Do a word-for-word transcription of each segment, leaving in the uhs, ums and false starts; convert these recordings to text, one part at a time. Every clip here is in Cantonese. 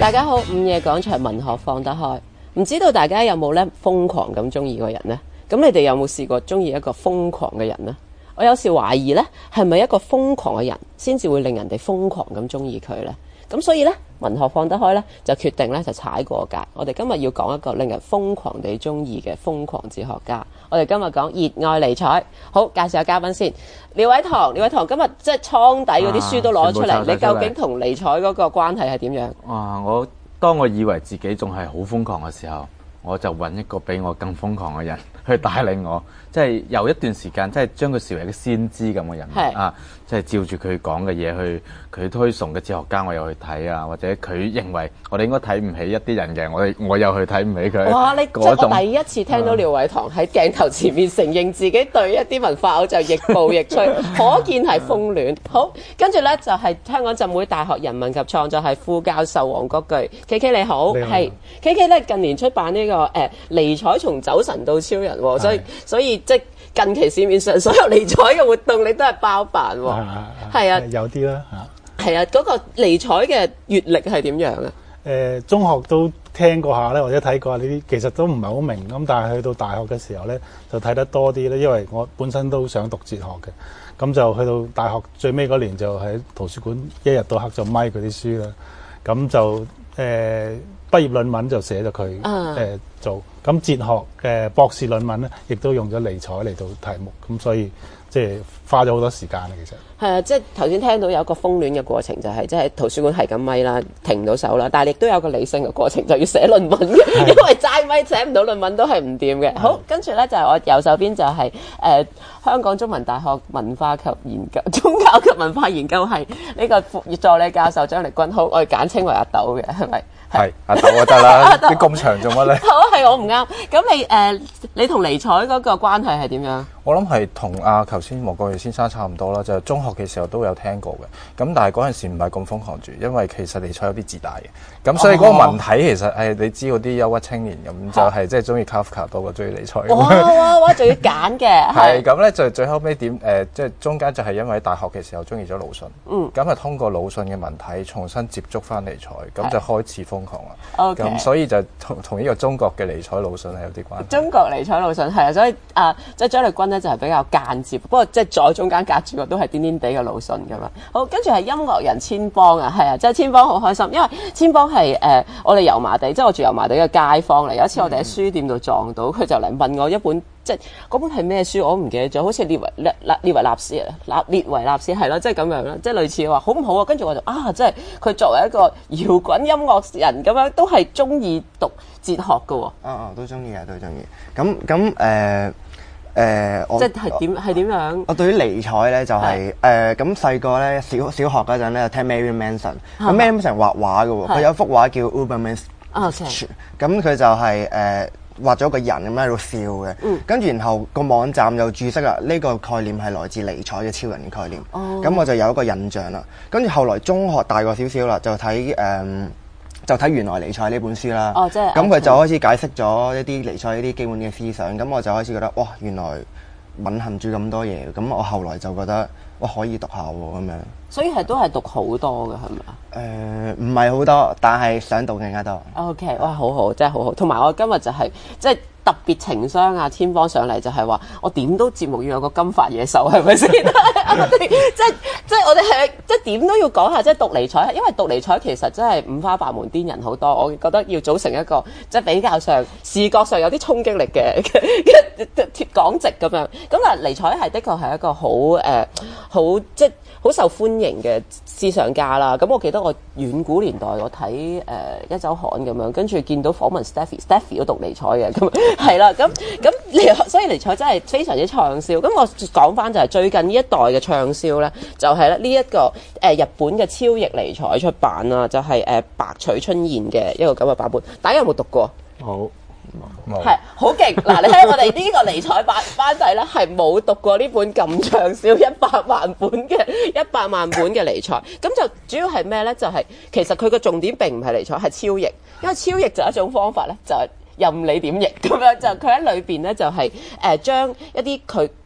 大家好，午夜廣場文學放得開，唔知道大家有冇咧瘋狂咁中意個人呢？咁你哋有冇試過中意一個瘋狂嘅人呢？我有時懷疑呢，係咪一個瘋狂嘅人先至會令人哋瘋狂咁中意佢呢？咁所以呢，文學放得開呢，就決定呢，就踩過界。我哋今日要講一個令人瘋狂地中意嘅瘋狂哲學家。我哋今日講熱愛尼采。好，介紹下嘉賓先。廖偉棠，廖偉棠今日即係倉底嗰啲書都攞咗出嚟。你究竟同尼采嗰個關係係點樣？ 哇！我當我以為自己仲係好瘋狂嘅時候，我就揾一個比我更瘋狂嘅人去帶領我，即係有一段時間，即係將佢視為一個先知咁嘅人啊，即係照住佢講嘅嘢去，佢推崇嘅哲學家我又去睇啊，或者佢認為我哋應該睇唔起一啲人嘅，我我又去睇唔起佢。 哇！你即係我第一次聽到廖偉棠喺鏡頭前面承認自己對一啲文化偶像亦步亦趨，可見係瘋戀。好，跟住呢就係、是、香港浸會大學人文及創作系副教授黃國巨 K K 你好，係 K K 咧近年出版呢、這個誒、呃、尼采從酒神到超人，所以所以即近期市面上所有尼采嘅活動你都係包辦喎，係啊， 有啲啦嚇， 係啊，嗰、那個尼采嘅閲歷係點樣啊？誒、 呃，中學都聽過下咧，或者睇過下呢啲，其實都唔係好明咁，但係去到大學嘅時候咧，就睇得多啲咧，因為我本身都想讀哲學嘅，咁就去到大學最尾嗰年就喺圖書館一日到黑就咪嗰啲書啦，咁就誒、呃、畢業論文就寫咗佢誒做。咁哲學嘅博士論文咧，亦都用咗尼采嚟到題目，咁所以即係花咗好多時間啦。其實係啊，即係頭先聽到有一個瘋戀嘅過程，就係即係圖書館係咁咪啦，停唔到手啦。但係亦都有個理性嘅過程，就要寫論文嘅，因為齋咪寫唔到論文都係唔掂嘅。好，跟住咧就係我右手邊就係、是、誒、呃、香港中文大學文化及研究宗教及文化研究系呢個副助理教授張力軍。好，我哋簡稱為阿豆嘅，係咪？ 係阿豆就得啦，你咁長做乜咧？ 好，係我唔啱。咁你誒、呃，你同尼采嗰個關係係點樣？ 我諗係同阿頭先黃國巨先生差唔多啦，就係、中學嘅時候都有聽過嘅。咁但係嗰陣時唔係咁瘋狂住，因為其實尼采有啲自大嘅。咁所以嗰個文體其實誒、哦哎，你知嗰啲憂鬱青年咁就係即係中意 Kafka 多過中意尼采。 哇哇哇！仲要揀嘅。 係咁咧，就最後尾點誒，即、呃、係、就是、中間就係因為喺大學嘅時候中意咗魯迅。嗯。咁啊，通過魯迅嘅文體重新接觸翻尼采，咁就開始瘋狂啦。O K。咁所以就同同呢個中國嘅尼采魯迅係有啲關係。中國尼采魯迅係啊，所以啊，即係張力軍咧就係比較間接，不過即係在中間隔住個都係癲癲地嘅魯迅咁樣。好，跟住係音樂人千邦啊，係啊，即係千邦好開心，因為千邦係誒、呃、我哋油麻地，即係我住油麻地嘅街坊嚟。有一次我哋喺書店度撞到，佢就嚟問我一本，即係嗰本係咩書我唔記得咗，好似列維列列維納斯啊，列維納斯係咯，即係咁樣啦，即係類似話好唔好啊？跟住我就啊，即係佢作為一個搖滾音樂人咁樣，都係中意讀哲學㗎喎。 哦哦，都中意啊，都中意。咁咁誒。誒、呃，我即係點係點樣？ 我對於尼采咧就係誒咁細個咧小小學嗰陣咧聽 Marilyn Manson，咁 Marilyn Manson 畫畫嘅喎，佢有一幅畫叫 Ubermensch，咁佢就係誒畫咗個人咁喺度笑嘅，跟、嗯、住然後個網站就注釋啦，呢、這個概念係來自尼采嘅超人嘅概念，咁、哦、我就有一個印象啦。跟住後來中學大個少少啦，就睇誒。呃就睇原來尼采呢本書啦，咁、哦、佢就開始解釋咗一啲尼采呢啲基本嘅思想，咁我就開始覺得哇，原來蘊含住咁多嘢，咁我後來就覺得哇可以讀下喎咁樣。所以係都係讀好多嘅係咪啊？誒唔係好多，但係想讀更加多。OK， 哇好好，真係好好。同埋我今日就係、是、即係特別情商啊，千邦上嚟就係話我點都節目要有個金髮野獸係咪先？即係即係我哋係即係點都要講下，即係讀尼采，因為讀尼采其實真係五花八門，癲人好多。我覺得要組成一個即係比較上視覺上有啲衝擊力嘅嘅講直咁樣。咁但係尼采係的確係一個好誒好即係好受歡迎嘅思想家啦。咁我記得我遠古年代我睇誒、呃、一週刊咁樣，跟住見到訪問 Stephy，Stephy 都讀尼采嘅，咁係啦。咁咁尼所以尼采真係非常之暢銷。咁我講翻就係最近呢一代嘅暢銷咧，就係咧呢一個誒、呃、日本嘅超譯尼采出版啦，就係、是、誒、呃、白取春彥嘅一個咁嘅版本。大家有冇讀過？好。係好勁嗱！你睇我哋呢個尼采班班底咧，係冇讀過呢本咁暢銷一百萬本嘅一百萬本嘅尼采。咁就主要係咩咧？就係、是、其實佢個重點並唔係尼采，係超譯。因為超譯就係一種方法咧，就係、是、任你點譯咁樣。就佢喺裏邊咧，就係誒將一啲佢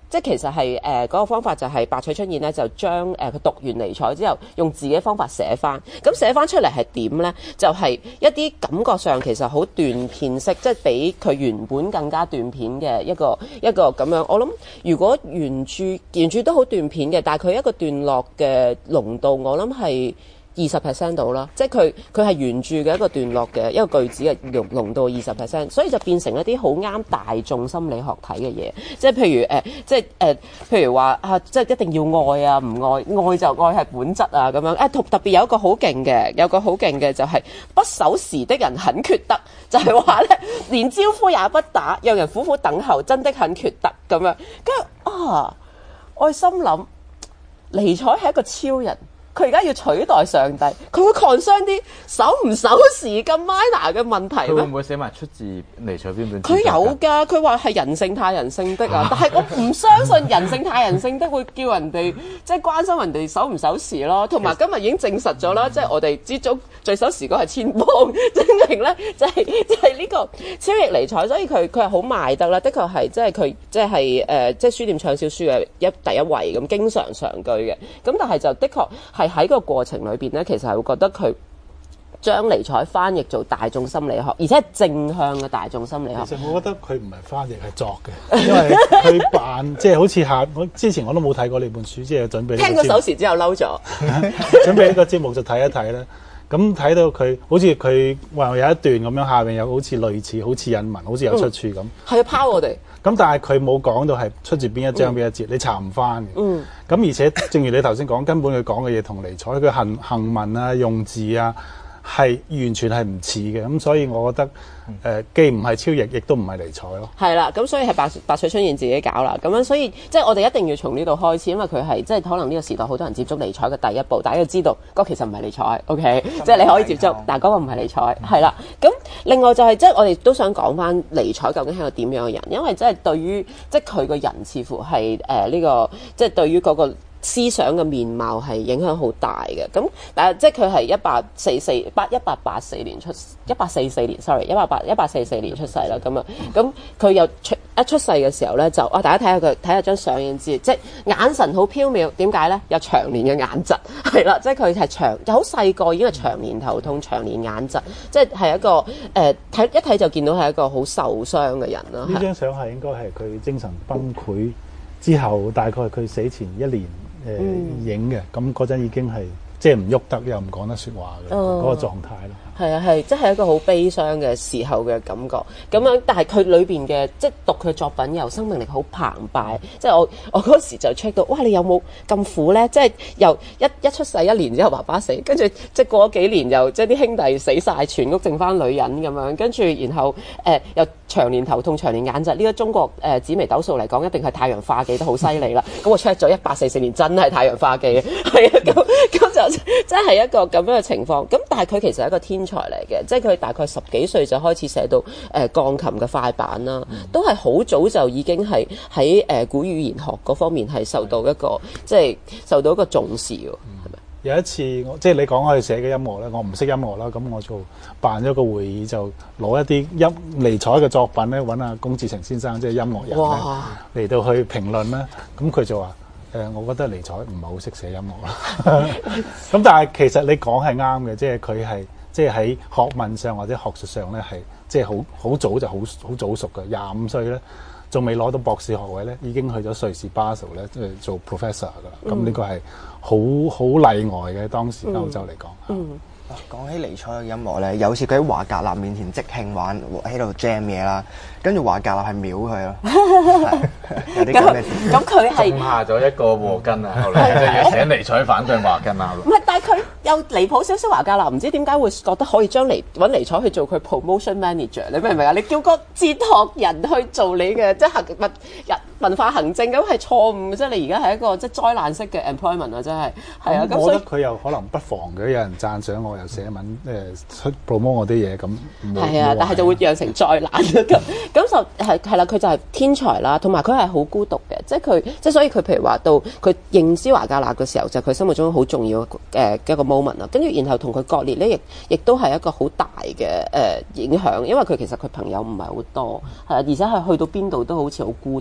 即係其實係誒嗰個方法就係白水春燕咧，就將誒佢讀完尼采之後，用自己方法寫翻。咁寫翻出嚟係點咧？就係、是、一啲感覺上其實好斷片式，即係比佢原本更加斷片嘅一個一個咁樣。我諗如果原著原著都好斷片嘅，但係佢一個段落嘅濃度，我諗係二十 percent 到啦，即係佢佢係原著嘅一個段落嘅一個句子嘅濃濃度二十 percent， 所以就變成一啲好啱大眾心理學睇嘅嘢，即係譬如誒、呃，即係誒、呃，譬如話啊，即係一定要愛啊，唔愛愛就愛係本質啊咁樣。誒、啊、特特別有一個好勁嘅，有個好勁嘅就係、是、不守時的人很缺德，就係話咧連招呼也不打，讓人苦苦等候，真的很缺德咁樣。跟住啊，我心諗尼采係一個超人。佢而家要取代上帝，佢會 concern 啲守唔守時咁 minor 嘅問題咩？ 佢會唔會寫埋出自尼采邊本？ 佢有㗎，佢話係人性太人性的啊！但係我唔相信人性太人性的會叫人哋即係關心人哋守唔守時咯。同埋今日已經證實咗啦，即係我哋之中最守時嗰係千邦，證明咧就係就係呢個超譯尼采，所以佢佢係好賣得啦。的確係即係佢即係誒即係書店暢銷書嘅一第一位咁，經常上句嘅。咁但係就的確係。喺個過程裏邊咧，其實係會覺得佢將尼采翻譯做大眾心理學，而且係正向嘅大眾心理學。 其實我覺得佢唔係翻譯係作嘅，因為佢扮即係好似下我之前我都冇睇過呢本書，即係準備聽咗首詞之後嬲咗， 準備呢個節目就睇一睇啦。咁睇到佢好似佢話有一段咁樣，下邊有好似類似好似引文，好似有出處咁。係、 嗯、啊，拋我哋。咁但係佢冇講到係出自邊一章邊、嗯、一節，你查唔翻嘅。嗯。咁而且正如你頭先講，根本佢講嘅嘢同尼采佢行行文啊、用字啊，係完全係唔似嘅。咁所以我覺得誒、呃，既唔係超譯，亦都唔係尼采咯。係啦，咁所以係白白水春燕自己搞啦。咁樣所以即係我哋一定要從呢度開始，因為佢係即係可能呢個時代好多人接觸尼采嘅第一步，大家要知道嗰、那個、其實唔係尼采，OK，即係你可以接觸，但係嗰個唔係尼采，係啦。咁另外就係、是、即係我哋都想講翻尼采究竟係個點樣嘅人，因為即係對於即係佢個人似乎係誒呢個即係對於嗰、那個。思想嘅面貌係影響好大嘅，咁但係即係佢係一八四四八一八八四年出一八四四年，sorry 一八八一八四四年出世啦，咁啊，咁佢又出一出世嘅時候咧，就啊大家睇下佢睇下張相已經知，即係眼神好飄渺，點解咧？有長年嘅眼疾，係啦，即係佢係長就好細個已經係長年頭痛、長年眼疾，即係係一個誒睇、呃、一睇就見到係一個好受傷嘅人啦。 呢張相係應該係佢精神崩潰之後，大概係佢死前一年。誒、嗯、影嘅，咁嗰陣已經係即係唔喐得，又唔講得説話嘅嗰、哦、個狀態咯。 係啊，係，即係一個好悲傷嘅時候嘅感覺。咁樣，但係佢裏邊嘅即係讀佢作品又生命力好澎湃。即係我我嗰時就 check 到，哇！你有冇咁苦咧？即係由一一出世一年之後爸爸死，跟住即係過咗幾年又即係啲兄弟死晒，全屋剩翻女人咁樣。跟住然後誒、呃、又長年頭痛、長年眼疾。呢、這個中國誒、呃、紫微斗數嚟講，一定係太陽化忌得好犀利啦。咁我 check 咗一八四四年真係太陽化忌嘅，係啊，咁咁就真係一個咁樣嘅情況。咁但係佢其實係一個天才嚟嘅，即係佢大概十幾歲就開始寫到誒、呃、鋼琴嘅快板啦，嗯、都係好早就已經係喺誒古語言學嗰方面係受到一個即係受到一個重視喎，係咪、嗯？ 有一次我即係你講我哋寫嘅音樂咧，我唔識音樂啦，咁我就辦咗個會議，就攞一啲音尼采嘅作品咧，揾阿龔志成先生即係音樂人咧嚟到去評論啦。咁佢就話誒、呃，我覺得尼采唔係好識寫音樂啦。咁但係其實你講係啱嘅，即係佢係。即係喺學問上或者學術上咧，係即係好好早就好好早熟嘅。廿五歲咧，仲未攞到博士學位咧，已經去咗瑞士巴塞咧，即係做 professor 噶啦。咁呢、嗯、個係好好例外嘅，當時歐洲嚟講。嗯嗯講起尼采嘅音樂咧，有次佢喺華格納面前即興玩喺度 jam 嘢啦，跟住華格納係秒佢咯。有啲咁嘅事。咁佢係種下咗一個禍根啊！後嚟就要寫尼采反對華格納咯。 唔係，但係佢又離譜少少。華格納唔知點解會覺得可以將尼揾尼采去做佢 promotion manager？你明唔明啊？你叫個哲學人去做你嘅即係文人文化行政，咁係錯誤。即係你而家係一個即係災難式嘅 employment 啊！真係係啊。咁我覺得佢又可能不妨嘅，有人讚賞我。又寫文誒出 promote 我啲嘢咁， 係啊，但係就會釀成災難咁，咁就係係啦，佢就係天才啦，同埋佢係好孤獨嘅，即係佢即係所以佢譬如話到佢認知華格納嘅時候，就係佢心目中好重要嘅一個 moment 啦。跟住然後同佢割裂咧，亦亦都係一個好大嘅誒影響，因為佢其實佢朋友唔係好多，係啊，而且係去到邊度都好似好孤獨咁樣。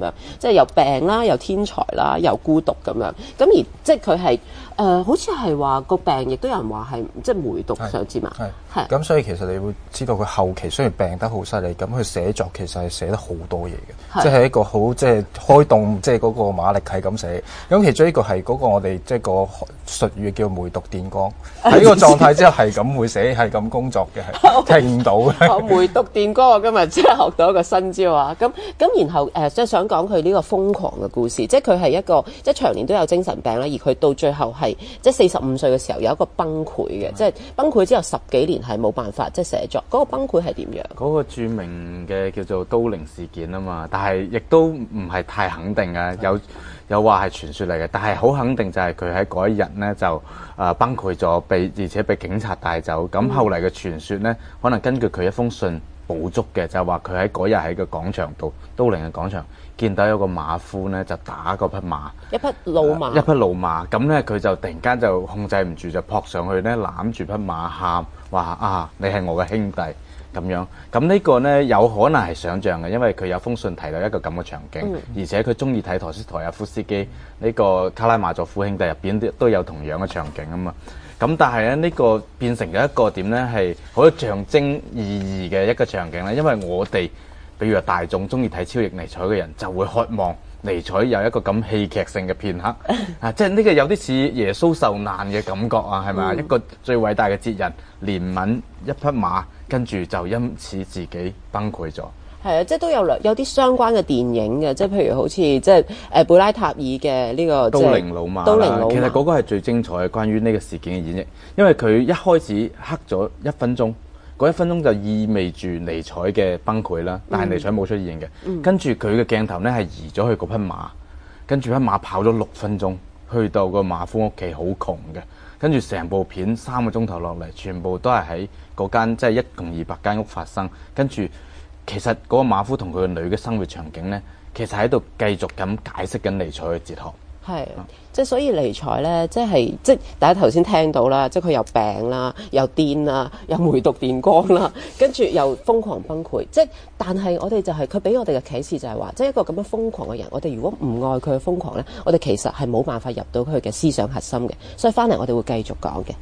樣，即係又病啦，又天才啦，又孤獨咁樣。咁而即係佢係誒，好似係話個病亦都有人話係即係梅毒上之嘛。 係咁，所以其實你會知道佢後期雖然病得好犀利，咁佢寫作其實係寫得好多嘢嘅，即係一個好即係開動，即係嗰個馬力係咁寫。咁其中一個係嗰個我哋即係個術語叫梅毒電光，喺個狀態之後係咁會寫，係咁工作嘅，係停唔到嘅。 梅毒電光，我今日真係學到一個新招啊！咁咁然後誒，即、呃、係想講佢呢個瘋狂嘅故事，即係佢係一個即係長年都有精神病啦，而佢到最後係即係四十五歲嘅時候有一個崩潰嘅，即係崩潰之後十幾年係冇辦法即係寫作。嗰、那個崩潰係點樣？ 嗰個著名嘅叫做都靈事件啊嘛，但係亦都唔係太肯定啊，有有話係傳說嚟嘅，但係好肯定就係佢喺嗰一日呢就誒、呃、崩潰咗，被而且被警察帶走。咁、嗯、後嚟嘅傳說呢，可能根據佢一封信補足嘅，就係話佢喺嗰日喺個廣場度，都靈嘅廣場見到有個馬夫呢就打嗰匹馬， 一匹老馬， 呃、一匹老馬。咁呢，佢就突然間就控制唔住，就撲上去呢攬住匹馬喊話啊，你係我嘅兄弟。咁樣，咁呢個呢，有可能係想像嘅，因為佢有封信提到一個咁嘅場景，嗯、而且佢中意睇陀思妥耶夫斯基呢、這個卡拉馬佐夫兄弟入邊都有同樣嘅場景啊嘛。咁但係咧呢、這個變成咗一個點呢？係好有象徵意義嘅一個場景咧，因為我哋比如話大眾中意睇超譯尼采嘅人就會渴望尼采有一個咁戲劇性嘅片刻啊，即係呢個有啲似耶穌受難嘅感覺啊，係咪啊？嗯、一個最偉大嘅哲人憐憫一匹馬，跟住就因此自己崩潰咗。 係啊，即係都有兩有啲相關嘅電影嘅，即係譬如好似即係誒貝拉塔爾嘅呢個都靈老馬，都靈老馬。其實嗰個係最精彩嘅關於呢個事件嘅演繹，因為佢一開始黑咗一分鐘，嗰一分鐘就意味住尼采嘅崩潰啦，但係尼采冇出現嘅。嗯、跟住佢嘅鏡頭咧係移咗去嗰匹馬，跟住匹馬跑咗六分鐘，去到個馬夫屋企好窮嘅，跟住成部片三個鐘頭落嚟，全部都係喺嗰間即係一共二百間屋發生，跟住。其實嗰個馬夫同佢個女嘅生活場景呢，其實喺度繼續咁解釋緊尼采嘅哲學。係， 即係所以尼采呢，即係即係大家頭先聽到啦，即係佢又病啦，又癲啦，又梅毒電光啦，跟住又瘋狂崩潰。即係但係我哋就係佢俾我哋嘅啟示就係話，即係一個咁樣瘋狂嘅人，我哋如果唔愛佢嘅瘋狂呢，我哋其實係冇辦法入到佢嘅思想核心嘅。所以翻嚟我哋會繼續講嘅。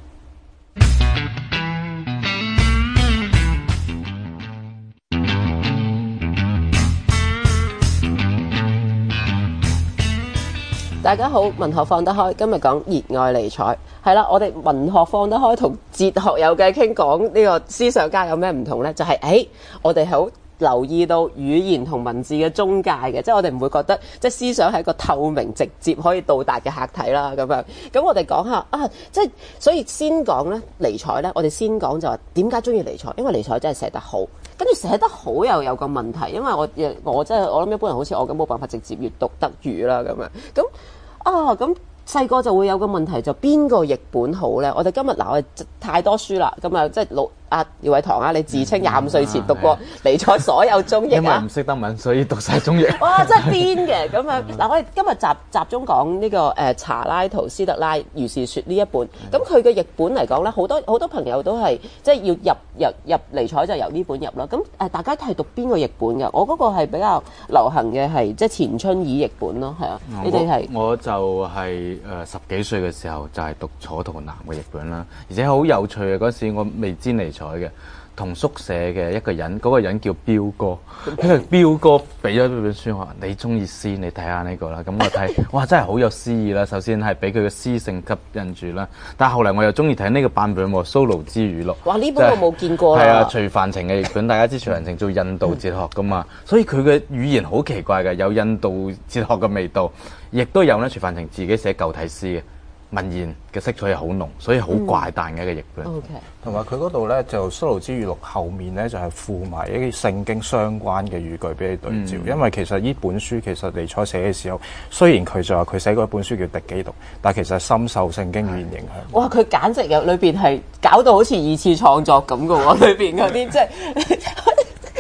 大家好，文學放得開，今日講熱愛尼采，係啦，我哋文學放得開同哲學有偈傾，講呢個思想家有咩唔同呢？就係、是、誒、欸，我哋好留意到語言同文字嘅中介嘅，即係我哋唔會覺得即係思想係一個透明直接可以到達嘅客體啦咁樣。咁我哋講下啊，即係所以先講咧尼采咧，我哋先講就話點解中意尼采，因為尼采真係寫得好，跟住寫得好又有個問題，因為我我真係我諗一般人好似我咁冇辦法直接閱讀德語啦咁樣，咁啊咁。細個就會有個問題，就邊個譯本好呢？我哋今日嗱，我哋太多書啦，咁啊，即係老阿廖偉棠啊，你自稱廿五歲前讀過尼采所有中譯啊？因為唔識德文，所以讀晒中譯。 哇！真係癲嘅咁樣嗱，我哋今日集集中講呢、這個誒、呃、查拉圖斯特拉如是說呢一本，咁佢嘅譯本嚟講咧，好多好多朋友都係即係要入入入尼采就由呢本入啦。咁誒、呃，大家係讀邊個譯本㗎？我嗰個係比較流行嘅係即係錢春以譯本咯，係啊， 我你哋係我就係、是。誒、呃、十幾歲嘅時候就係讀楚圖南嘅譯本啦，而且好有趣嘅嗰時我未知尼采嘅，同宿舍嘅一個人，嗰、那個人叫彪哥，因為彪哥俾咗呢本書我，你中意詩，你睇下呢個啦，咁我睇，哇真係好有詩意啦！首先係俾佢嘅詩性吸引住啦，但係後嚟我又中意睇呢個版本喎，蘇勞之語錄。 哇！呢本我冇見過啦。 係啊，徐帆晴嘅譯本，大家知徐帆晴做印度哲學噶嘛，所以佢嘅語言好奇怪嘅，有印度哲學嘅味道。亦都有咧，徐帆晴自己寫舊體詩嘅文言嘅色彩係好濃，所以好怪誕嘅一個譯本。 O K， 同埋佢嗰度咧就《蘇勞之語錄》後面咧就係、是、附埋一啲聖經相關嘅語句俾你對照，嗯、因為其實呢本書其實尼采寫嘅時候，雖然佢就話佢寫過一本書叫《敵基督》，但其實係深受聖經語言影響。 哇！佢簡直有裏邊係搞到好似二次創作咁嘅喎，裏邊嗰啲即係。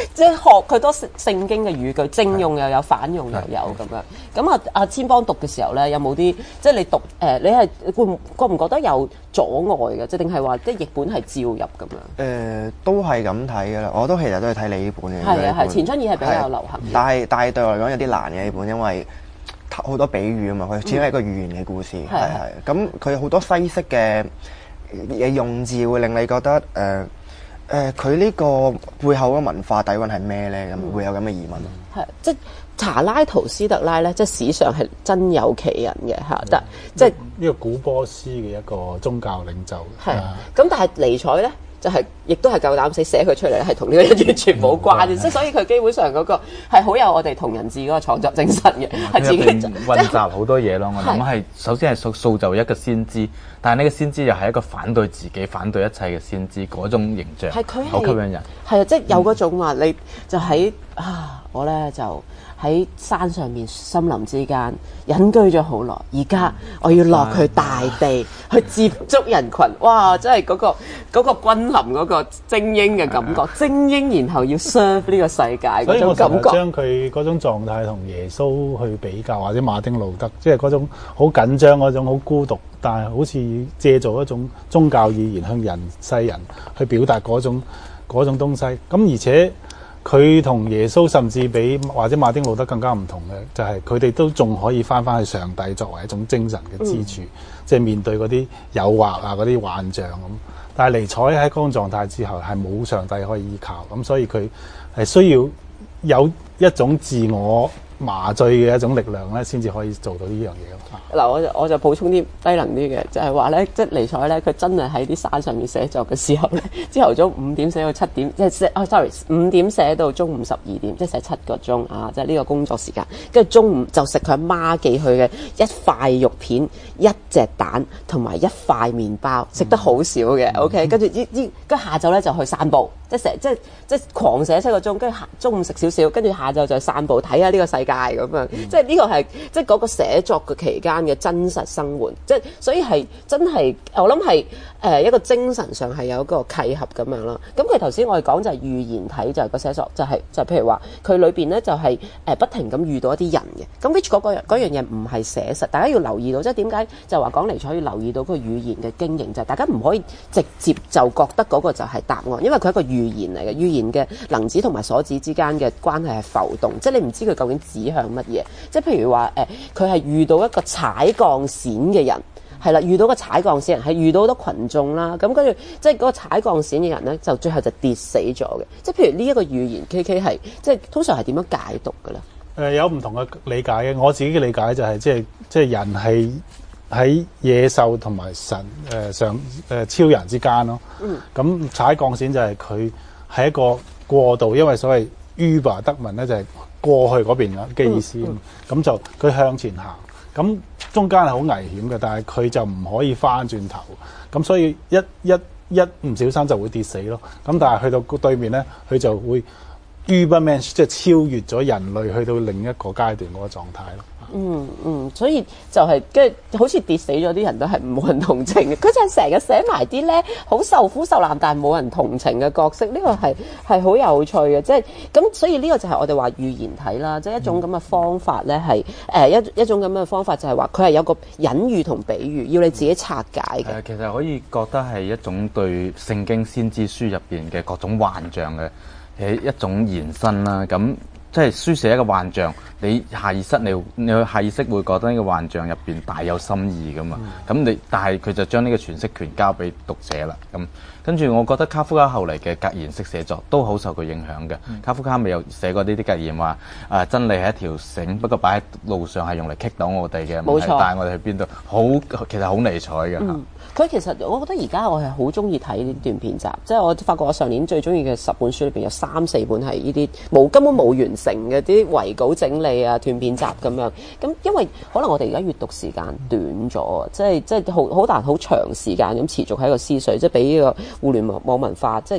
即係學佢多聖經嘅語句，正用又有，反用又有咁樣。咁啊，阿千邦讀嘅時候咧，有冇啲即係你讀誒、呃？你係會唔覺唔覺得有阻礙嘅？即係定係話即係譯本係照入咁樣？誒、 呃，都係咁睇嘅啦。我都其實都係睇你呢本嘅。 係啊係，錢春義係比較流行。 但係但係對我嚟講有啲難嘅呢本，因為好多比喻啊嘛，佢始終係一個寓言嘅故事，係係。咁佢好多西式嘅嘅用字會令你覺得誒。呃誒佢呢個背後嘅文化底蘊係咩咧？咁、嗯、會有咁嘅疑問。係即係查拉圖斯特拉咧，即係史上係真有其人嘅嚇，但、嗯、即係呢個古波斯嘅一個宗教領袖。係咁，但係尼采咧就係、是、亦都係夠膽死寫佢出嚟，係同呢個完全冇關嘅，即、嗯、係所以佢基本上嗰個係好有我哋同人誌嗰個創作精神嘅，係、嗯、自己混雜好多嘢咯。我諗係首先係塑塑造一個先知。但係呢個先知又係一個反對自己、反對一切嘅先知嗰種形象，係佢好吸引人。 係啊，即係有嗰種話，你就喺啊，我咧就喺山上面、森林之間隱居咗好耐，而家我要落去大地去接觸人群。哇！真係嗰個嗰個君臨嗰個精英嘅感覺，精英然後要 serve 呢個世界嗰種感覺。 將佢嗰種狀態同耶穌去比較，或者馬丁路德，即係嗰種好緊張嗰種好孤獨。但係好似借助一種宗教語言向人世人去表達嗰種嗰種東西，咁而且佢同耶穌甚至比或者馬丁路德更加唔同嘅，就係佢哋都仲可以翻翻去上帝作為一種精神嘅支柱，即、嗯、係面對嗰啲誘惑啊、嗰啲幻象咁。但係尼采喺嗰種狀態之後係冇上帝可以依靠，咁所以佢係需要有一種自我麻醉嘅一種力量咧，先至可以做到呢樣嘢咯。 嗱，我就我就補充啲低能啲嘅，就係話咧，即係尼采咧，佢真係喺啲山上面寫作嘅時候咧，朝頭早五點寫到七點，即係寫啊 sorry 五點寫到中午十二點，即係寫七個鐘啊，即係呢個工作時間。跟住中午就食佢阿媽寄去嘅一塊肉片、一隻蛋同埋一塊麵包，食得好少嘅。嗯、OK， 跟住呢呢，跟住下晝咧就去散步，即係成即係即係狂寫七個鐘，跟住中午食少少，跟住下晝就散步睇下呢個世界咁樣。嗯、即係呢個係即係嗰個寫作嘅期間嘅真實生活，即係所以係真係我諗係誒一個精神上係有一個契合咁樣啦。咁佢頭先我哋講就係寓言體，就係個寫作就係、是、就係、是、譬如話佢裏邊咧就係誒不停咁遇到一啲人嘅。咁 which 嗰個嗰樣嘢唔係寫實，大家要留意到，即係點解就話講尼采要留意到嗰個語言嘅經營，就係、是、大家唔可以直接就覺得嗰個就係答案，因為佢係一個寓言嚟嘅。寓言嘅能指同埋所指之間嘅關係係浮動，即係你唔知佢究竟指向乜嘢。即係譬如話誒，佢、呃、係遇到一個踩鋼線嘅人，係啦，遇到個踩鋼線人係遇到好多群眾啦，咁跟住即係嗰個踩鋼線嘅人咧，就最後就跌死咗嘅。即係譬如呢一個寓言 K K 係即係通常係點樣解讀嘅咧？誒、 呃、有唔同嘅理解嘅，我自己嘅理解就係、是、即係即係人係喺野獸同埋神誒、呃、上誒、呃、超人之間咯。嗯，咁踩鋼線就係佢係一個過渡，因為所謂 Uber 德文咧就係、是、過去嗰邊嘅意思，咁、嗯嗯、就佢向前行，咁中間係好危險嘅，但係佢就唔可以翻轉頭，咁所以一一一唔小心就會跌死咯。咁但係去到對面咧，佢就會 Übermensch， 即係超越咗人類去到另一個階段嗰個狀態咯。 嗯嗯，所以就係跟住好似跌死咗啲人都係冇人同情嘅，佢就係成日寫埋啲咧好受苦受難但係冇人同情嘅角色，呢、這個係係好有趣嘅，即係咁，所以呢個就係我哋話寓言體啦，即、就、係、是、一種咁嘅方法咧，係誒一一種咁嘅方法就係話佢係有個隱喻同比喻，要你自己拆解嘅、 呃。其實可以覺得係一種對聖經先知書入邊嘅各種幻象嘅誒一種延伸啦，咁。即係書寫一個幻象，你下意識你你下意識會覺得呢個幻象入邊大有深意噶嘛？咁、嗯、你但係佢就將呢個詮釋權交俾讀者啦。咁跟住我覺得卡夫卡後嚟嘅格言式寫作都好受佢影響嘅。嗯、卡夫卡未有寫過呢啲格言話啊，真理係一條繩，不過擺喺路上係用嚟棘到我哋嘅，唔係帶我哋去邊度。好，其實好尼采嘅。嗯佢其實我覺得而家我係好中意睇呢段片集，即係我發覺我上年最中意嘅十本書裏邊有三四本係呢啲冇根本冇完成嘅啲遺稿整理啊斷片集咁樣。咁因為可能我哋而家閱讀時間短咗，即係即係好好難好長時間咁持續喺個思緒，即係俾呢個互聯網網文化即係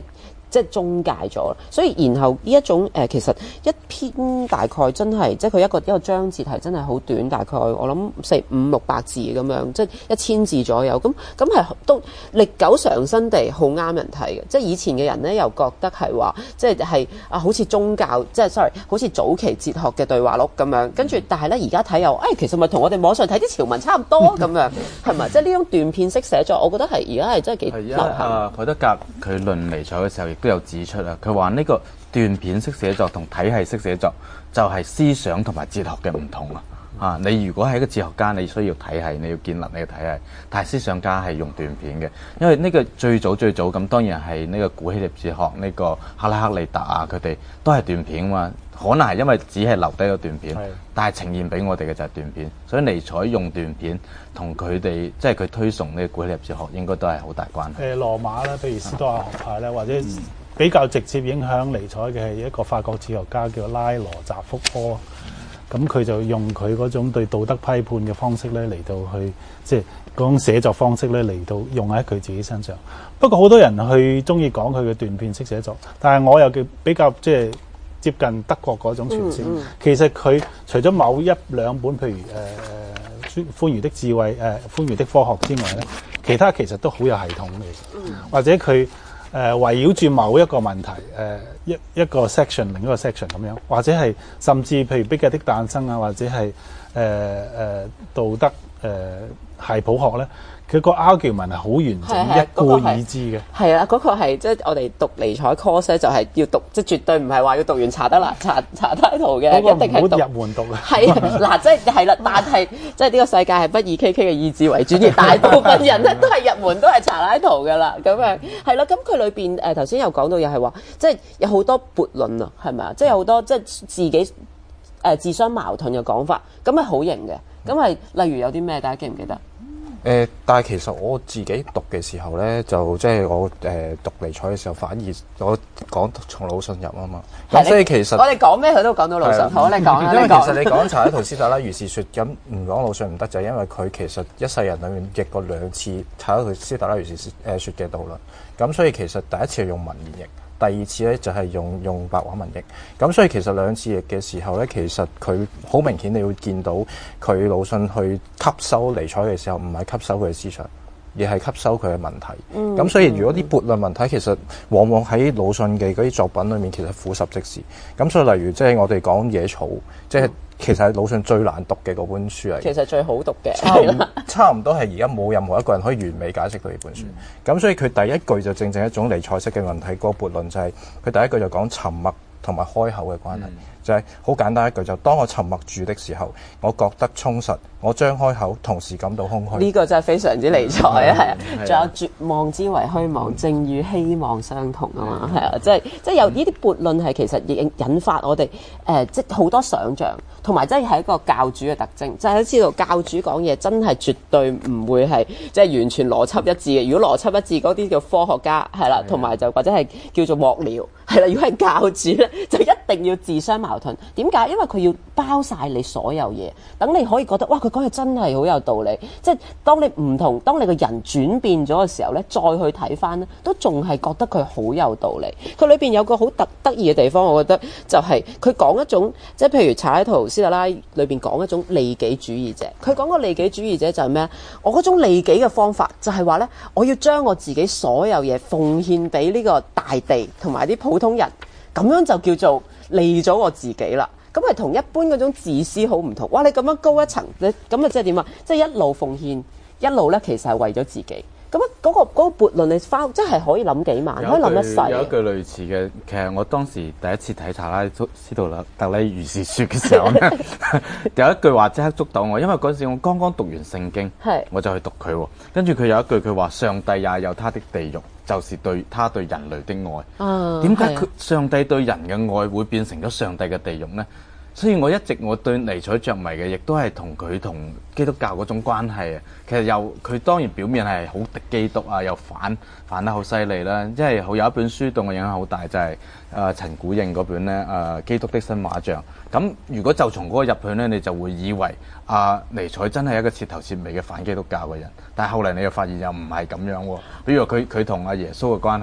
即係中介咗。所以然後呢一種誒、呃，其實一篇大概真係即係佢一個一個章節係真係好短，大概我諗四五六百字咁樣，即係一千字左右。咁咁係都歷久常新地好啱人睇嘅。即係以前嘅人咧又覺得係話，即係係啊，好似宗教，即係 sorry，好似早期哲學嘅對話錄咁樣。跟住但係咧而家睇又誒、哎，其實咪同我哋網上睇啲潮文差唔多咁樣，係咪？即係呢種斷片式寫作，我覺得係而家係真係幾流行。 啊，海德格佢論尼采嘅時候，亦都有指出啊，佢話呢個斷片式寫作同體系式寫作就係思想同埋哲學嘅唔同啊！啊，你如果係一個哲學家，你需要體系，你要建立你嘅體系，但係思想家係用斷片嘅，因為呢個最早最早咁當然係呢個古希臘哲學呢、呢個克拉克利特啊，佢哋都係斷片啊嘛。可能係因為只係留低咗斷片，但係呈現俾我哋嘅就係斷片，所以尼采用斷片同佢哋即係佢推崇呢個古希臘哲學應該都係好大關係。 誒羅馬咧，譬如斯多亞學派咧，或者比較直接影響尼采嘅係一個法國哲學家叫拉羅澤福柯。咁佢就用佢嗰種對道德批判嘅方式咧，嚟到去即係嗰種寫作方式咧，嚟到用喺佢自己身上。不過好多人去中意講佢嘅斷片式寫作，但係我又叫比較即係接近德國嗰種傳承。嗯嗯、其實佢除咗某一兩本，譬如誒誒《歡愉的智慧》誒、呃《歡愉的科學》之外咧，其他其實都好有系統嘅，嗯、或者佢。誒、呃、圍繞住某一個問題，誒、呃、一一個 section 另一個 section 咁樣，或者係甚至譬如《逼格的誕生》啊，或者係誒誒道德誒、呃、系譜學咧，佢個 argument 係好完整，一顧已知嘅。係啊，嗰、那個係即係我哋讀尼采 course 咧，就係要讀，即係絕對唔係話要讀完查德納查查拉圖嘅，一定係讀入門讀嘅。係啊，嗱，即係係啦，但係即係呢個世界係不以 K K 嘅意志為主，而大部分人咧都係入門都係查拉圖噶啦，咁樣係啦。咁佢裏邊誒頭先有講到又係話，即係有好多悖論啊，係咪啊？即係有好多即係自己誒、呃、自相矛盾嘅講法，咁係好型嘅。咁係例如有啲咩？大家記唔記得？ 誒、呃，但係其實我自己讀嘅時候咧，就即係我誒、呃、讀尼采嘅時候，反而我講從魯迅入啊嘛。咁所以其實我哋講咩佢都講到魯迅。的好，你講啦。 因為其實你講查拉圖斯特拉如是說，咁唔講魯迅唔得，就係因為佢其實一世人裏面譯過兩次查拉圖斯特拉如是誒說嘅道論。咁所以其實第一次係用文言譯。第二次咧就係、是、用用白話文譯，咁所以其實兩次譯嘅時候咧，其實佢好明顯你會見到佢魯迅去吸收尼采嘅時候，唔係吸收佢嘅思想，而係吸收佢嘅問題。咁、嗯、所以如果啲悖論問題，其實往往喺魯迅嘅嗰啲作品裏面，其實俯拾即是。咁所以例如即係我哋講野草，即係其實係魯迅最難讀嘅嗰本書嚟。其實最好讀嘅，差唔差唔多係而家冇任何一個人可以完美解釋到呢本書。咁、嗯、所以佢第一句就正正一種尼采式嘅問題。嗰個悖論就係、是、佢第一句就講沉默同埋開口嘅關係，嗯、就係好簡單一句，就當我沉默住的時候，我覺得充實；我張開口，同時感到空虛。呢個真係非常之尼采啊！係啊，仲有絕望之為虛妄，正與希望相同啊嘛，係啊，即係即係有呢啲悖論係其實引引發我哋誒、呃，即係好多想像，同埋即係係一個教主嘅特徵，就係、是、知道教主講嘢真係絕對唔會係即係完全邏輯一致嘅。如果邏輯一致嗰啲叫科學家係啦，同埋就或者係叫做幕僚係啦。如果係教主咧，就一定要自相矛盾。點解？因為佢要包晒你所有嘢，等你可以覺得哇，佢講嘢真係好有道理。即係當你唔同，當你個人轉變咗嘅時候咧，再去睇翻咧，都仲係覺得佢好有道理。佢裏邊有個好特得意嘅地方，我覺得就係佢講一種即係譬如查拉圖斯特拉裏邊講一種利己主義者。佢講個利己主義者就係咩？我嗰種利己嘅方法就係話咧，我要將我自己所有嘢奉獻俾呢個大地同埋啲普通人，咁樣就叫做利咗我自己啦。咁係同一般嗰種自私好唔同。哇！你咁樣高一層，你咁啊即係點啊？即係一路奉獻，一路咧其實係為咗自己。咁啊嗰個嗰個悖論你翻，真係可以諗幾萬，可以諗一世。 有一句類似嘅，其實我當時第一次睇查拉圖斯特拉如是說嘅時候咧，有一句話即刻捉到我，因為嗰陣時我剛剛讀完聖經， 是我就去讀佢喎。跟住佢有一句佢話：上帝也有他的地獄，就是對他對人類的愛。點解佢上帝對人嘅愛會變成咗上帝嘅地獄呢？所以我一直我對尼采着迷嘅，亦都係同佢同基督教嗰種關係啊。其實又佢當然表面係好敵基督啊，又反反得好犀利啦。即係好有一本書對我影響好大，就係、是、誒、呃、陳古應嗰本咧誒、呃《基督的新畫像》。咁如果就從嗰個入去咧，你就會以為啊、呃、尼采真係一個徹頭徹尾嘅反基督教嘅人。但係後嚟你又發現又唔係咁樣喎。比如佢佢同阿耶穌嘅關係。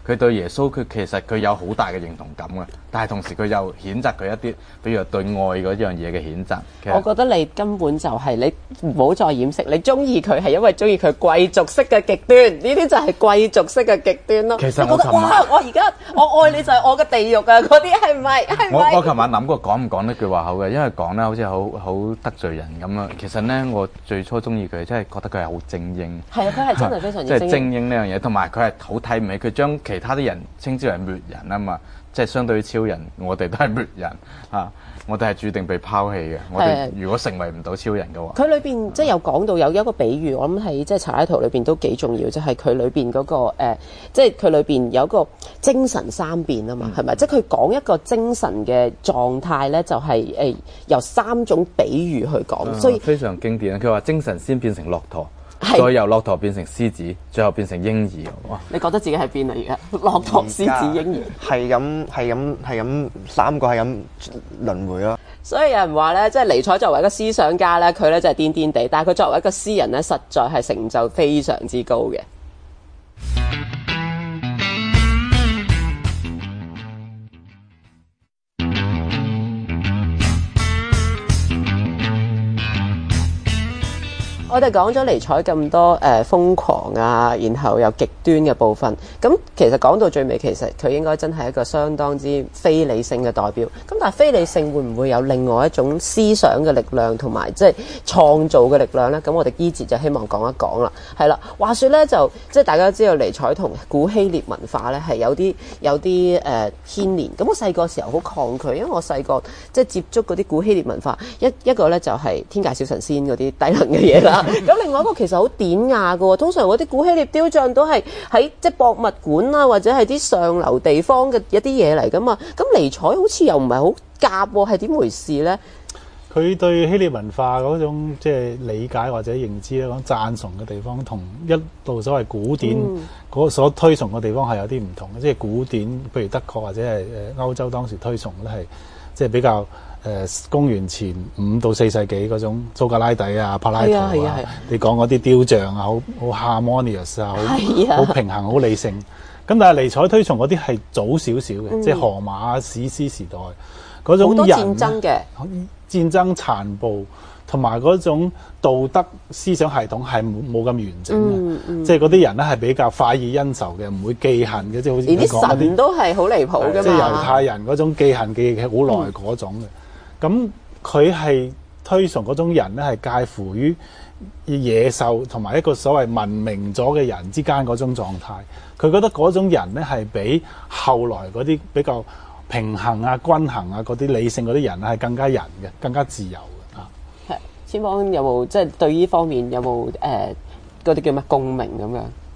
佢對耶穌佢其實佢有好大嘅認同感嘅，但係同時佢又譴責佢一啲，比如話對愛嗰樣嘢嘅譴責。 我覺得你根本就係、是、你唔好再掩飾，你中意佢係因為中意佢貴族式嘅極端，呢啲就係貴族式嘅極端咯。 其實我覺得哇，我而家我愛你就係我嘅地獄啊！嗰啲係咪？係咪？ 我我琴晚諗過講唔講呢句話口嘅，因為講咧好似好好得罪人咁啊。其實咧，我最初中意佢，真係覺得佢係好精英。 係啊，佢係真係非常之即係精英。 精英呢樣嘢，同埋佢係好睇唔起，佢將其他啲人稱之為滅人啊嘛。即係相對於超人，我哋都係滅人啊！我哋係注定被拋棄嘅。我哋如果成為唔到超人嘅話， 佢裏邊即係有講到有一個比喻，我諗喺即係查拉圖裏邊都幾重要，就係佢裏邊嗰個誒，即係佢裏邊有一個精神三變啊嘛，係咪？即係佢講一個精神嘅狀態咧，就係誒由三種比喻去講，所以非常經典。佢話精神先變成駱駝。再由駱駝變成獅子，最後變成嬰兒。哇！ 你覺得自己喺邊啊？而家駱駝、獅子、嬰兒， 係咁係咁係咁三個係咁輪迴咯。 所以有人話咧，即係尼采作為一個思想家咧，佢咧就係癲癲地，但係佢作為一個詩人咧，實在係成就非常之高嘅。我哋講咗尼采咁多誒、呃、瘋狂啊，然後又極端嘅部分。咁其實講到最尾，其實佢應該真係一個相當之非理性嘅代表。咁但係非理性會唔會有另外一種思想嘅力量同埋即係創造嘅力量呢？咁我哋呢節就希望講一講啦。係啦，話說呢，就即係大家都知道尼采同古希臘文化呢係有啲有啲誒、呃、牽連。咁我細個時候好抗拒，因為我細個即係接觸嗰啲古希臘文化，一一個呢就係、是、天界小神仙嗰啲低能嘅嘢啦。咁另外一個其實好典雅嘅喎，通常嗰啲古希臘雕像都係喺即係博物館啊，或者係啲上流地方嘅一啲嘢嚟噶嘛。咁尼采好似又唔係好夾喎，係點回事咧？ 佢對希臘文化嗰種即係理解或者認知咧，講讚崇嘅地方，同一路所謂古典嗰所推崇嘅地方係有啲唔同嘅。即係古典，譬如德國或者係誒歐洲當時推崇咧，係即係比較。誒、呃、公元前五到四世紀嗰種蘇格拉底啊、柏拉圖啊， 啊啊啊你講嗰啲雕像啊，好好 harmonious 啊，好好平衡、好理性。咁但係尼采推崇嗰啲係早少少嘅，嗯、即係荷馬史詩時代嗰種人好多戰爭嘅戰爭殘暴，同埋嗰種道德思想系統係冇冇咁完整嘅，嗯嗯、即係嗰啲人咧係比較快意恩仇嘅，唔會記恨嘅，即係好似連啲神都係好離譜㗎嘛， 即係猶太人嗰種記恨記好耐嗰種嘅。咁佢係推崇嗰種人咧，係介乎於野獸同埋一個所謂文明咗嘅人之間嗰種狀態。佢覺得嗰種人咧係比後來嗰啲比較平衡啊、均衡啊嗰啲理性嗰啲人係更加人嘅、更加自由嘅啊。 係，千芳有冇即係對呢方面有冇誒嗰啲叫咩共鳴咁樣？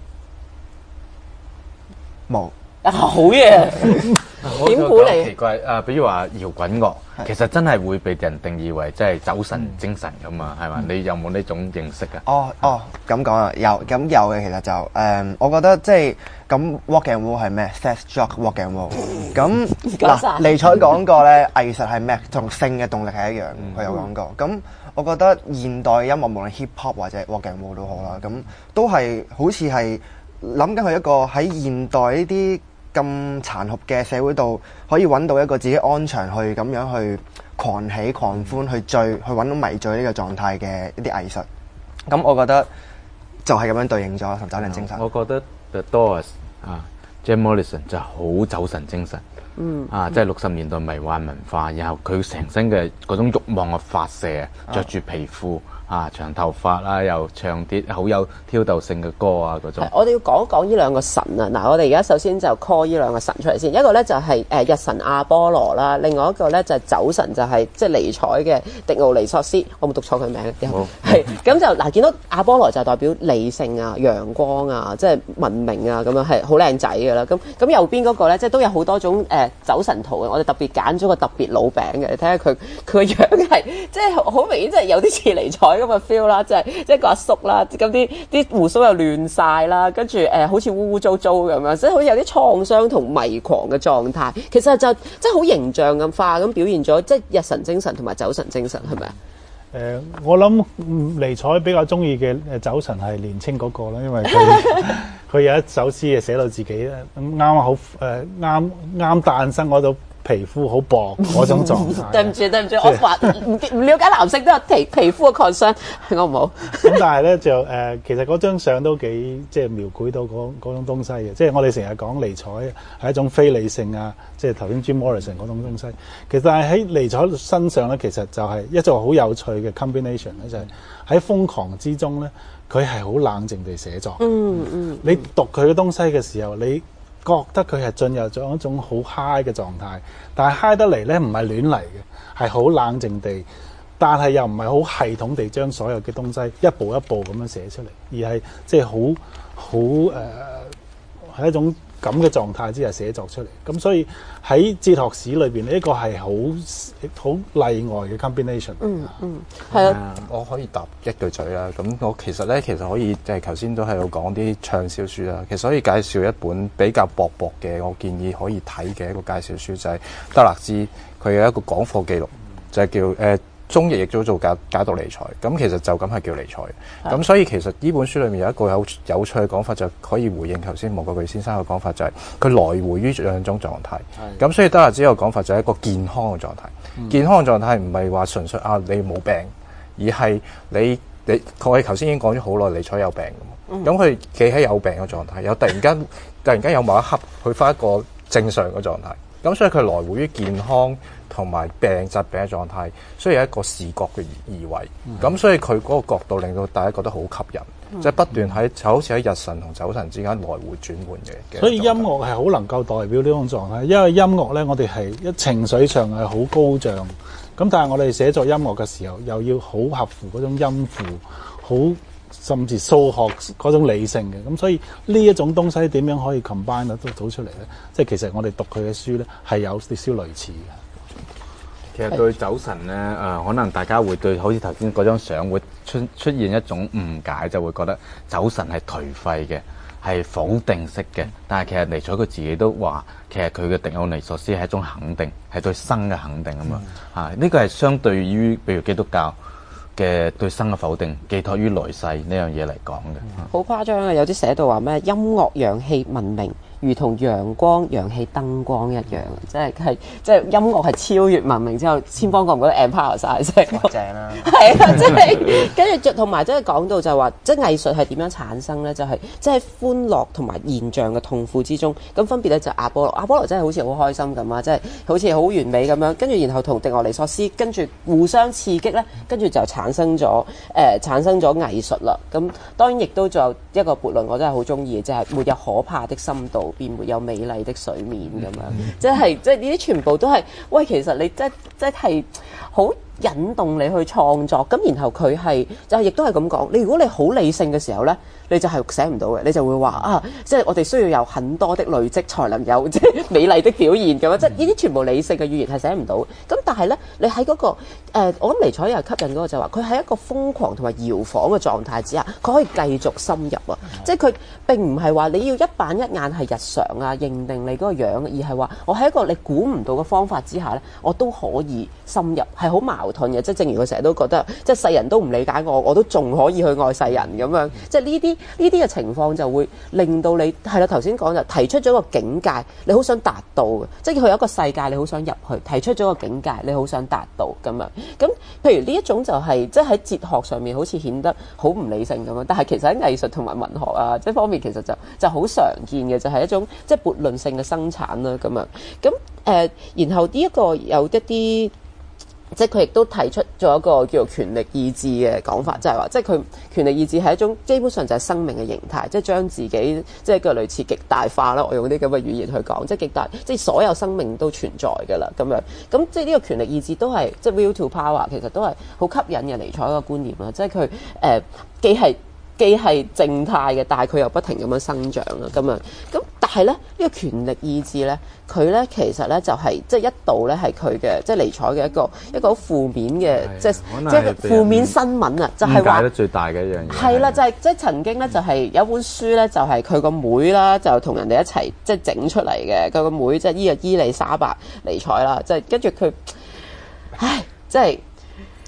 冇啊，好嘢！點估嚟？ 奇怪啊！比如話搖滾樂，其實真係會被人定義為即係酒神精神㗎嘛，係嘛？你有冇呢種認識啊？ 哦哦，咁講啊，有咁有嘅，其實就誒、嗯，我覺得即係咁 rock and roll 係咩 ？sex rock rock and roll。咁嗱，尼采講過咧，藝術係咩？同性嘅動力係一樣，佢有講過。咁我覺得現代音樂無論 hip hop 或者 rock and roll 都好啦，咁都係好似係諗緊佢一個喺現代呢啲咁殘酷嘅社會度，可以揾到一個自己安詳去咁樣去狂喜狂歡去醉，去揾到迷醉呢個狀態嘅一啲藝術。咁我覺得就係咁樣對應咗同酒神精神。 我覺得 The Doors 啊 Jim Morrison 就好酒神精神。嗯啊，即係六十年代迷幻文化，然後佢成身嘅嗰種慾望嘅發射，着住皮褲。啊，長頭髮啦，又唱啲好有挑逗性嘅歌啊嗰種。 我哋要講一講呢兩個神啊！嗱，我哋而家首先就 call 呢兩個神出嚟先。一個咧就係誒日神阿波羅啦，另外一個咧就係酒神，就係即係尼采嘅狄奧尼索斯。我冇讀錯佢名嘅。好。係咁就嗱，見到阿波羅就代表理性啊、陽光啊、即係文明啊咁樣，係好靚仔嘅啦。咁咁右邊嗰個咧，即係都有好多種誒、呃、酒神圖嘅。我哋特別揀咗個特別老餅嘅，你睇下佢佢個樣係即係好明顯，即係有啲似尼采。咁嘅 feel 啦，即係即係個阿叔啦，咁啲啲鬍鬚又亂晒啦，跟住誒好似污污糟糟咁樣，即係好似有啲創傷同迷狂嘅狀態。其實就即係好形象咁化咁表現咗，即係日神精神同埋酒神精神係咪啊？ 誒、呃，我諗尼采比較中意嘅誒酒神係年青嗰個啦，因為佢佢佢有一首詩係寫到自己咧，咁啱啱好誒啱啱誕生嗰度皮膚好薄嗰種狀態。 對唔住對唔住，我話唔唔了解男性都有皮皮膚嘅 concern，我唔好。 咁但係咧就誒、呃，其實嗰張相都幾即係描繪到嗰嗰種東西嘅，即係我哋成日講尼采係一種非理性啊，即係頭先 Jim Morrison 嗰種東西。其實但係喺尼采身上咧，其實就係一種好有趣嘅 combination 咧，就係喺瘋狂之中咧，佢係好冷靜地寫作。 嗯嗯。 你讀佢嘅東西嘅時候，你覺得佢係進入咗一種好 high 嘅狀態，但係 high 得嚟咧唔係亂嚟嘅，係好冷靜地，但係又唔係好系統地將所有嘅東西一步一步咁樣寫出嚟，而係即係好好誒係一種咁嘅狀態之下寫作出嚟。咁所以喺哲學史裏邊呢一個係好好例外嘅 combination。 嗯嗯，係啊， 我可以答一句嘴啦。咁我其實咧，其實可以即係頭先都喺度講啲暢銷書啦。其實可以介紹一本比較薄薄嘅，我建議可以睇嘅一個介紹書就係德勒茲佢有一個講課記錄，就係叫誒。呃中譯亦都做解解讀尼采，咁其實就咁係叫尼采。咁所以其實呢本書裏面有一個有有趣嘅講法，就可以回應頭先莫國巨先生嘅講法，就係、是、佢來回於兩種狀態。咁所以德勒茲個講法就係一個健康嘅狀態。嗯、健康嘅狀態唔係話純粹啊你冇病，而係你你我哋頭先已經講咗好耐，尼采有病㗎嘛。咁佢企喺有病嘅狀態，有突然間突然間有某一刻去返一個正常嘅狀態。咁所以佢來回於健康同埋病疾病嘅狀態，需要一個視覺嘅移位。咁、嗯、所以佢嗰個角度令到大家覺得好吸引，即係、嗯、不斷喺就好似喺日神同酒神之間來回轉換嘅。 所以音樂係好能夠代表呢種狀態，因為音樂咧，我哋係一情緒上係好高漲，咁但係我哋寫作音樂嘅時候，又要好合乎嗰種音符，好甚至數學嗰種理性嘅，咁所以呢一種東西點樣可以 combine 得到出嚟咧？即係其實我哋讀佢嘅書咧，係有少少類似嘅。 其實對酒神咧，誒、呃、可能大家會對好似頭先嗰張相會出出現一種誤解，就會覺得酒神係頹廢嘅，係否定式嘅。但係其實尼采佢自己都話，其實佢嘅狄奧尼索斯係一種肯定，係對生嘅肯定啊嘛。嚇、嗯，呢個係相對於譬如基督教嘅對生嘅否定，寄託於來世呢樣嘢嚟講嘅。 好誇張啊！有啲寫到話咩音樂陽氣文明，如同陽光陽氣燈光一樣，即係係即係音樂係超越文明之後，千方百計都 empower 曬，即係正啦。 係啊，即係跟住同埋即係講到就係話，即係藝術係點樣產生咧？就係即係歡樂同埋現象嘅痛苦之中，咁分別咧就係阿波羅，阿波羅真係好似好開心咁啊！即係好似好完美咁樣，跟住然後同狄俄尼索斯跟住互相刺激咧，跟住就產生咗誒、呃、產生咗藝術啦。咁當然亦都仲有一個悖論，我真係好中意嘅，就係、是、沒有可怕的深度，便沒有美麗的水面咁樣，即係即係呢啲全部都係喂，其實你即即係好引動你去創作，咁然後佢係就係亦都係咁講，你如果你好理性嘅時候咧，你就係寫唔到嘅，你就會話啊，即係我哋需要有很多的累積才能有即係美麗的表現咁樣，即係呢啲全部理性嘅語言係寫唔到。咁但係咧，你喺嗰、嗰個、呃、我諗尼采又係吸引嗰個就係話，佢喺一個瘋狂同埋搖晃嘅狀態之下，佢可以繼續深入啊！即係佢並唔係話你要一板一眼係日常啊，認定你嗰個樣，而係話我喺一個你估唔到嘅方法之下咧，我都可以深入，係好矛盾嘅。即係正如佢成日都覺得，即係世人都唔理解我，我都仲可以去愛世人咁樣。即係呢啲呢啲嘅情況就會令到你係啦，頭先講就提出咗個境界，你好想達到嘅，即係佢有一個世界你好想入去，提出咗個境界你好想達到咁樣。咁譬如呢一種就係、是、即係喺哲學上面好似顯得好唔理性咁樣，但係其實喺藝術同埋文學啊即係方面其實就就好常見嘅，就係、是、一種即係悖論性嘅生產啦咁樣。咁誒、呃，然後呢一個有一啲。即係佢亦都提出咗一個叫做權力意志嘅講法，就係話，即係佢權力意志係一種基本上就係生命嘅形態，即係將自己即係個類似極大化啦。我用啲咁嘅語言去講，即係極大，即係所有生命都存在㗎啦咁樣。咁即係呢個權力意志都係即係 will to power，其實都係好吸引嘅尼采嘅觀念啦。即係佢誒既係既係靜態嘅，但係佢又不停咁樣生長啦咁樣。咁但係咧呢、呢個權力意志咧，佢咧其實咧就係即係一度咧係佢嘅即係尼采嘅一個一個好負面嘅即係即係負面新聞啊，就係話得最大嘅一樣嘢係啦，就係即係曾經咧就係有一本書咧就係佢個妹啦，就同人哋一齊即係整出嚟嘅。佢個妹即係伊啊伊麗莎白尼采啦，即係跟住佢唉即係。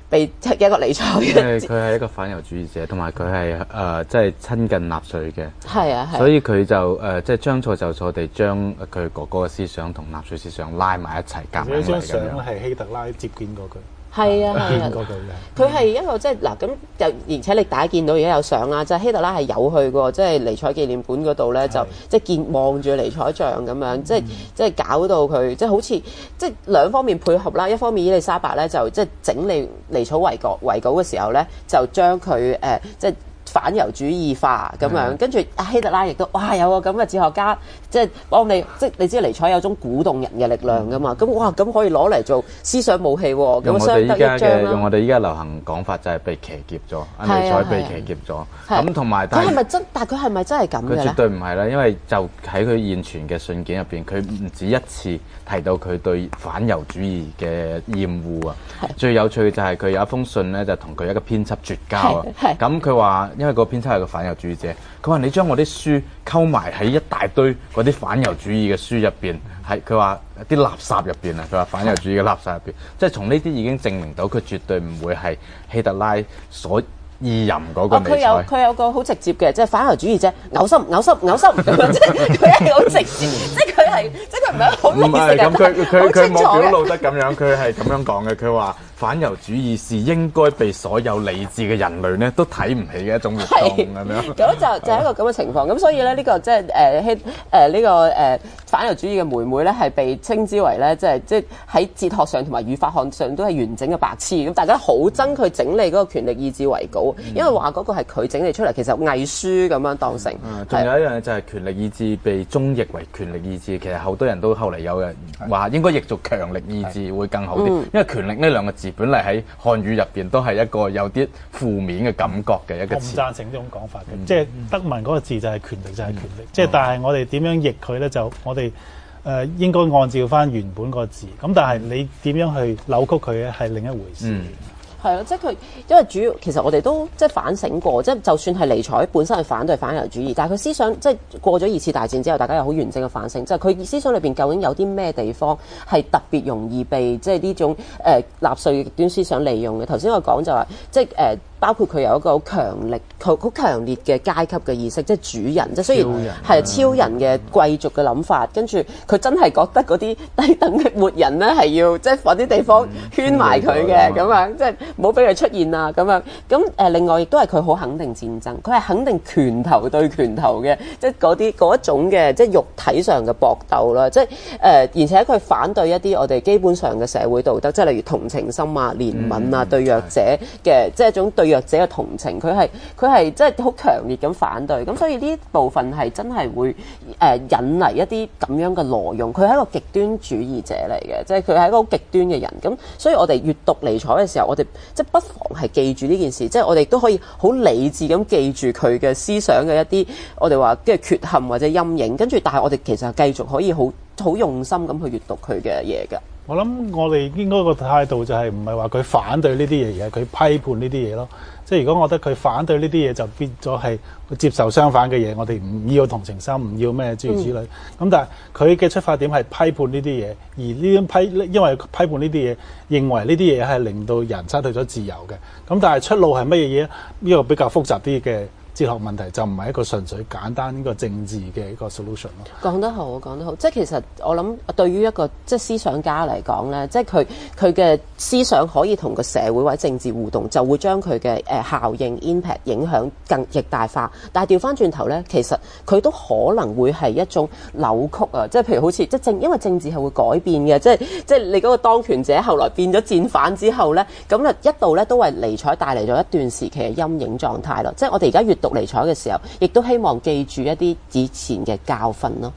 被一個尼采嘅。 佢係一個反猶主義者，同埋佢係誒即係親近納粹嘅。 係啊， 所以佢就誒即係將錯就錯地將佢哥哥嘅思想同納粹思想拉埋一齊夾埋嚟咁樣。 呢張相係希特拉接見過佢。 係啊，係啊，佢係一個即係嗱咁，又而且你大家見到而家有相啦，就係希特拉係有去過，即係尼采紀念館嗰度咧，就即係見望住尼采像咁樣，即係即係搞到佢即係好似即係兩方面配合啦。一方面伊麗莎白咧就即係整理尼采遺稿遺稿嘅時候咧，就將佢誒即係反猶主義化咁樣，跟住阿希特拉亦都哇有個咁嘅哲學家，即係幫你，即係你知尼采有種鼓動人嘅力量噶嘛，咁哇咁可以攞嚟做思想武器喎，咁相得益彰啦。 用我哋依家流行講法就係被騎劫咗，阿尼采被騎劫咗，咁同埋佢係咪真？但係佢係咪真係咁嘅咧？ 佢絕對唔係啦，因為就喺佢現存嘅信件入邊，佢唔止一次提到佢對反猶主義嘅厭惡啊。最有趣嘅就係佢有一封信咧，就同佢一個編輯絕交啊。咁佢話。因為個編輯係個反猶主義者，佢話你將我啲書溝埋喺一大堆嗰啲反猶主義嘅書入邊，係佢話啲垃圾入邊啊，佢話反猶主義嘅垃圾入邊，即係從呢啲已經證明到佢絕對唔會係希特拉所意淫嗰個尼采。 佢有佢有個好直接嘅，即係反猶主義者，嘔心嘔心嘔心咁樣，即係佢係好直接，即係佢係即係佢唔係好唔係咁，佢佢佢冇表露得咁樣，佢係咁樣講嘅，佢話。反猶主義是應該被所有理智嘅人類咧都睇唔起嘅一種活動咁樣。 咁就就係一個咁嘅情況。咁所以咧呢、呢個即係誒希誒呢個誒、呃、反猶主義嘅妹妹咧係被稱之為咧即係即係喺哲學上同埋語法學上都係完整嘅白痴。咁大家好憎佢整理嗰個權力意志遺稿，嗯、因為話嗰個係佢整理出嚟，其實偽書咁樣當成。 仲、嗯、有一樣嘢就係權力意志被中譯為權力意志，其實好多人都後嚟有人話應該譯做強力意志會更好啲，嗯、因為權力呢兩個字。本嚟喺漢語入邊都係一個有啲負面嘅感覺嘅一個詞。我唔贊成呢種講法嘅，嗯、即係德文嗰個字就係權力就係權力，即係、嗯、但係我哋點樣譯佢咧？就我哋誒、呃、應該按照翻原本個字，咁但係你點樣去扭曲佢咧，係另一回事。嗯係咯，即係佢，因為主要其實我哋都即係反省過，即係就算係尼采本身係反對反猶主義，但係佢思想即係過咗二次大戰之後，大家有好完整嘅反省，即係佢思想裏邊究竟有啲咩地方係特別容易被即係呢種誒納粹極端思想利用嘅。頭先我講就話，即係誒。呃包括佢有一個好強力、好好強烈嘅階級嘅意識，即係主人，即係雖然係超人嘅貴族嘅諗法，跟住佢真係覺得嗰啲低等嘅活人咧係要即係揾啲地方圈埋佢嘅咁樣，即係唔好俾佢出現啊咁樣。咁誒、呃，另外亦都係佢好肯定戰爭，佢係肯定拳頭對拳頭嘅，即係嗰啲嗰一種嘅即係肉體上嘅搏鬥啦。即係誒、呃，而且佢反對一啲我哋基本上嘅社會道德，即係例如同情心啊、憐憫啊、嗯、對弱者嘅，即係一種對弱者嘅同情，佢係佢係即係好強烈咁反對，咁所以呢部分係真係會誒、呃、引嚟一啲咁樣嘅挪用。佢係一個極端主義者嚟嘅，即係佢係一個好極端嘅人。咁所以我哋閱讀尼采嘅時候，我哋即係不妨係記住呢件事，即係我哋都可以好理智咁記住佢嘅思想嘅一啲我哋話嘅缺陷或者陰影。跟住，但係我哋其實繼續可以好好用心咁去閱讀佢嘅嘢㗎。 我諗我哋應該個態度就係唔係話佢反對呢啲嘢，而係佢批判呢啲嘢咯。即係如果我覺得佢反對呢啲嘢，就變咗係接受相反嘅嘢。我哋唔要同情心，唔要咩諸如此類。咁、嗯、但係佢嘅出發點係批判呢啲嘢，而呢種批因為批判呢啲嘢，認為呢啲嘢係令到人失去咗自由嘅。咁但係出路係乜嘢嘢？呢個比較複雜啲嘅哲學問題，就唔係一個純粹簡單呢個政治嘅一個 solution 咯。 講得好，講得好。即係其實我諗對於一個即係思想家嚟講咧，即係佢佢嘅思想可以同個社會或者政治互動，就會將佢嘅誒效應 impact 影響更極大化。但係調翻轉頭咧，其實佢都可能會係一種扭曲啊！即係譬如好似即係政，因為政治係會改變嘅，即係即係你嗰個當權者後來變咗戰犯之後咧，咁啊一度咧都為尼采帶嚟咗一段時期嘅陰影狀態咯。即係我哋而家閱讀尼采嘅時候，亦都希望記住一啲以前嘅教訓咯。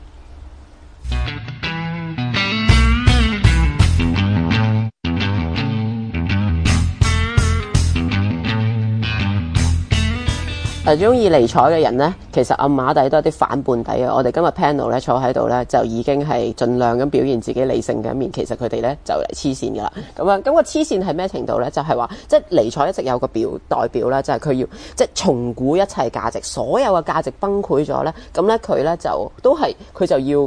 誒中意尼采嘅人咧，其實暗馬底都有啲反叛底嘅。我哋今日 panel 咧坐喺度咧，就已經係盡量咁表現自己理性嘅一面。其實佢哋咧就嚟黐線㗎啦。咁樣咁個黐線係咩程度咧？就係、是、話即係尼采一直有個表代表咧，就係、是、佢要即係重估一切價值，所有嘅價值崩潰咗咧，咁咧佢咧就都係佢就要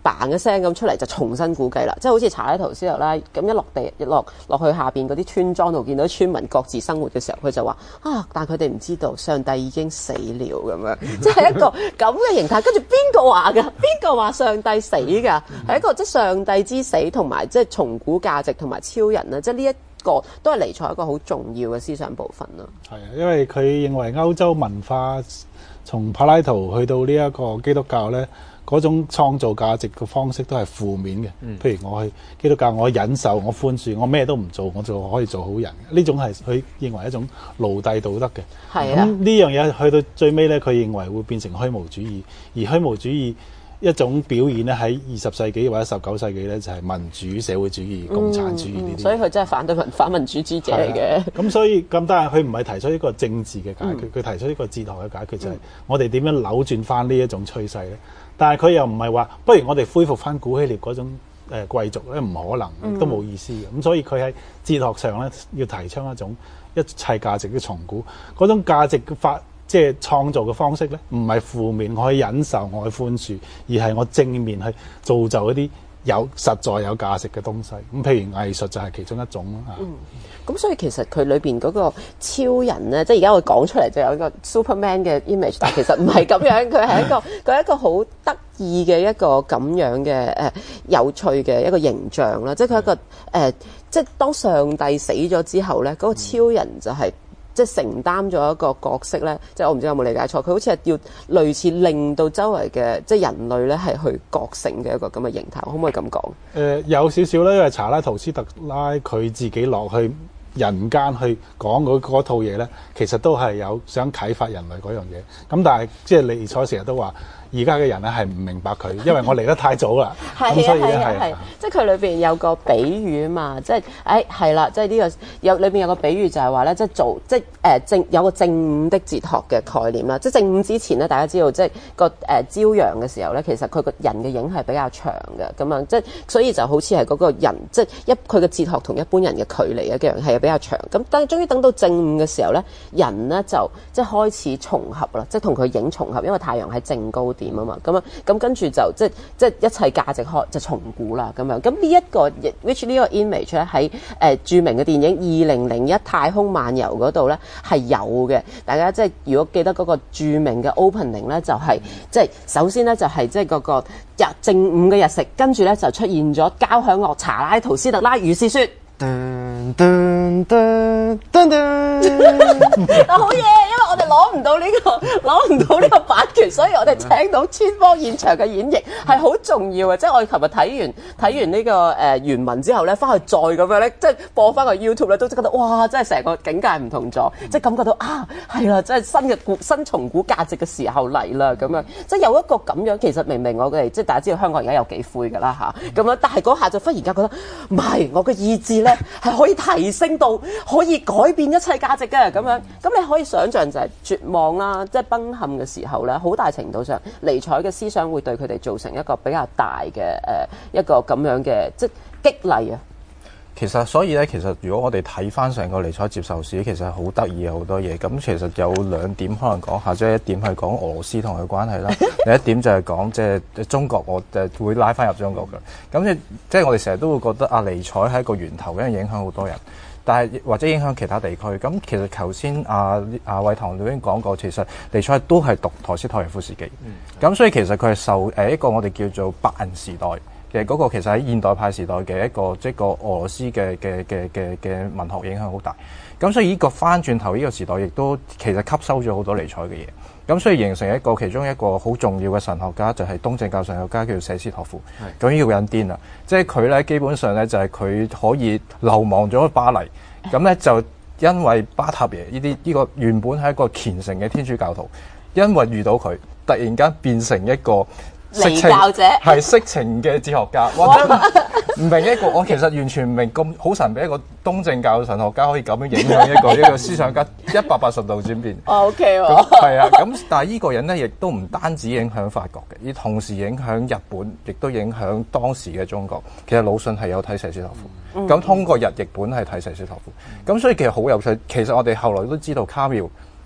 嘭一聲咁出嚟就重新估計啦，即係好似查拉圖斯特拉咁一落地一落落去下邊嗰啲村莊度，見到村民各自生活嘅時候，佢就話啊，但係佢哋唔知道上帝已經死了咁樣，即係一個咁嘅形態。跟住邊個話㗎？邊個話上帝死㗎？係一個即係上帝之死同埋即係重估價值同埋超人啦，即係呢一個都係尼采一個好重要嘅思想部分咯。係啊，因為佢認為歐洲文化從柏拉圖去到呢一個基督教咧，嗰種創造價值嘅方式都係負面嘅。嗯、譬如我去基督教，我忍受，我寬恕，我咩都唔做，我就可以做好人。呢種係佢認為一種奴隸道德嘅。係啊，咁呢樣嘢去到最尾咧，佢認為會變成虛無主義，而虛無主義一種表現咧，喺二十世紀或者十九世紀咧，就係民主社會主義、共產主義呢啲、嗯嗯。所以佢真係反對民反民主主義者嚟嘅。咁、啊、所以咁，但係佢唔係提出一個政治嘅解決，佢、嗯、提出一個哲學嘅解決，就係我哋點樣扭轉翻呢一種趨勢咧？但係佢又唔係話，不如我哋恢復翻古希臘嗰種誒貴族咧，唔可能，都冇意思嘅。咁、嗯、所以佢喺哲學上咧，要提倡一種一切價值嘅重估，嗰種價值嘅法。即係創造嘅方式咧，唔係負面，我可以忍受，我可以寬恕，而係我正面去造就一啲有實在有價值嘅東西。咁譬如藝術就係其中一種啦。 嗯，咁所以其實佢裏邊嗰個超人咧，即係而家我講出嚟就有一個 Superman 嘅 image， 但其實唔係咁樣，佢係一個佢係一個好得意嘅一個咁樣嘅誒、呃、有趣嘅一個形象啦。即係佢一個誒、呃，即係當上帝死咗之後咧，嗰、那個超人就係、是。即係承擔咗一個角色咧，即係我唔知有冇理解錯，佢好似係要類似令到周圍嘅即係人類咧係去覺醒嘅一個咁嘅形態，可唔可以咁講？誒、 呃、有少少咧，因為查拉圖斯特拉佢自己落去人間去講嗰套嘢咧，其實都係有想啟發人類嗰樣嘢。咁但係即係尼采成日都話。而家嘅人咧係唔明白佢，因為我嚟得太早啦。 係啊係啊係，即係佢裏邊有個比喻啊嘛，即係誒係啦，即係呢個有裏邊有個比喻就係話咧，即係做即係誒、呃、正有個正午的哲學嘅概念啦。即係正午之前咧，大家知道即係個誒、呃、朝陽嘅時候咧，其實佢個人嘅影係比較長嘅咁樣，即係所以就好似係嗰個人即係一佢嘅哲學同一般人嘅距離一樣係比較長。咁但係終於等到正午嘅時候咧，人咧就即係開始重合啦，即係同佢影重合，因為太陽喺正高點啊嘛，咁啊，咁跟住就即係即係一切價值開就重估啦，咁樣。咁呢一個 which 呢個 image 咧喺誒著名嘅電影《二零零一太空漫遊》嗰度咧係有嘅。大家即係如果記得嗰個著名嘅 opening 咧，就係即係首先咧就係即係嗰個日正午嘅日食，跟住咧就出現咗交響樂查拉圖斯特拉如是說。噔噔噔噔噔，啊好嘢！因為我哋攞唔到呢個攞唔到呢個版權，所以我哋請到村方現場嘅演繹係好重要嘅。即係我哋琴日睇完睇完呢、這個誒、呃、原文之後咧，翻去再咁樣咧，即係播翻個 YouTube 咧，都覺得哇！真係成個境界唔同咗，即係感覺到啊係啦，即係新嘅股新重估價值嘅時候嚟啦咁樣。即係有一個咁樣，其實明明我哋即係大家知道香港而家有幾灰㗎啦嚇，咁樣，但係嗰下就忽然間覺得唔係我嘅意志咧。係可以提升到可以改變一切價值嘅咁樣，咁你可以想象就係絕望啦，即係崩陷嘅時候咧，好大程度上尼采嘅思想會對佢哋造成一個比較大嘅誒、呃、一個咁樣嘅即係激勵啊。 其實所以咧，其實如果我哋睇翻成個尼采接受史，其實係好得意嘅好多嘢。咁其實有兩點可能講下，即係一點係講俄羅斯同佢關係啦，另一點就係講即係中國，我就會拉翻入中國嘅。咁即係我哋成日都會覺得啊，尼采係一個源頭，因為影響好多人，但係或者影響其他地區。咁其實頭先阿阿偉棠都已經講過，其實尼采都係讀陀思妥耶夫斯基。咁、嗯、所以其實佢係受誒一個我哋叫做白銀時代。其實嗰個其實喺現代派時代嘅一個即係個俄羅斯嘅嘅嘅嘅嘅文學影響好大，咁所以呢個翻轉頭呢個時代亦都其實吸收咗好多尼采嘅嘢，咁所以形成一個其中一個好重要嘅神學家就係、是、東正教神學家叫做謝斯托夫。咁呢個人癲啦，即係佢咧基本上咧就係、是、佢可以流亡咗巴黎，咁咧就因為巴塔耶呢啲呢個原本係一個虔誠嘅天主教徒，因為遇到佢，突然間變成一個。 離教者係色情嘅哲學家，或者唔明一個，我其實完全唔明咁好神秘一個東正教神學家可以咁樣影響一個一個思想家一百八十度轉變。 O K 喎， 係啊，咁但係呢個人咧，亦都唔單止影響法國嘅，而同時影響日本，亦都影響當時嘅中國。其實魯迅係有睇謝斯托夫，咁、嗯、通過日譯本係睇謝斯托夫，咁所以其實好有趣。其實我哋後來都知道卡繆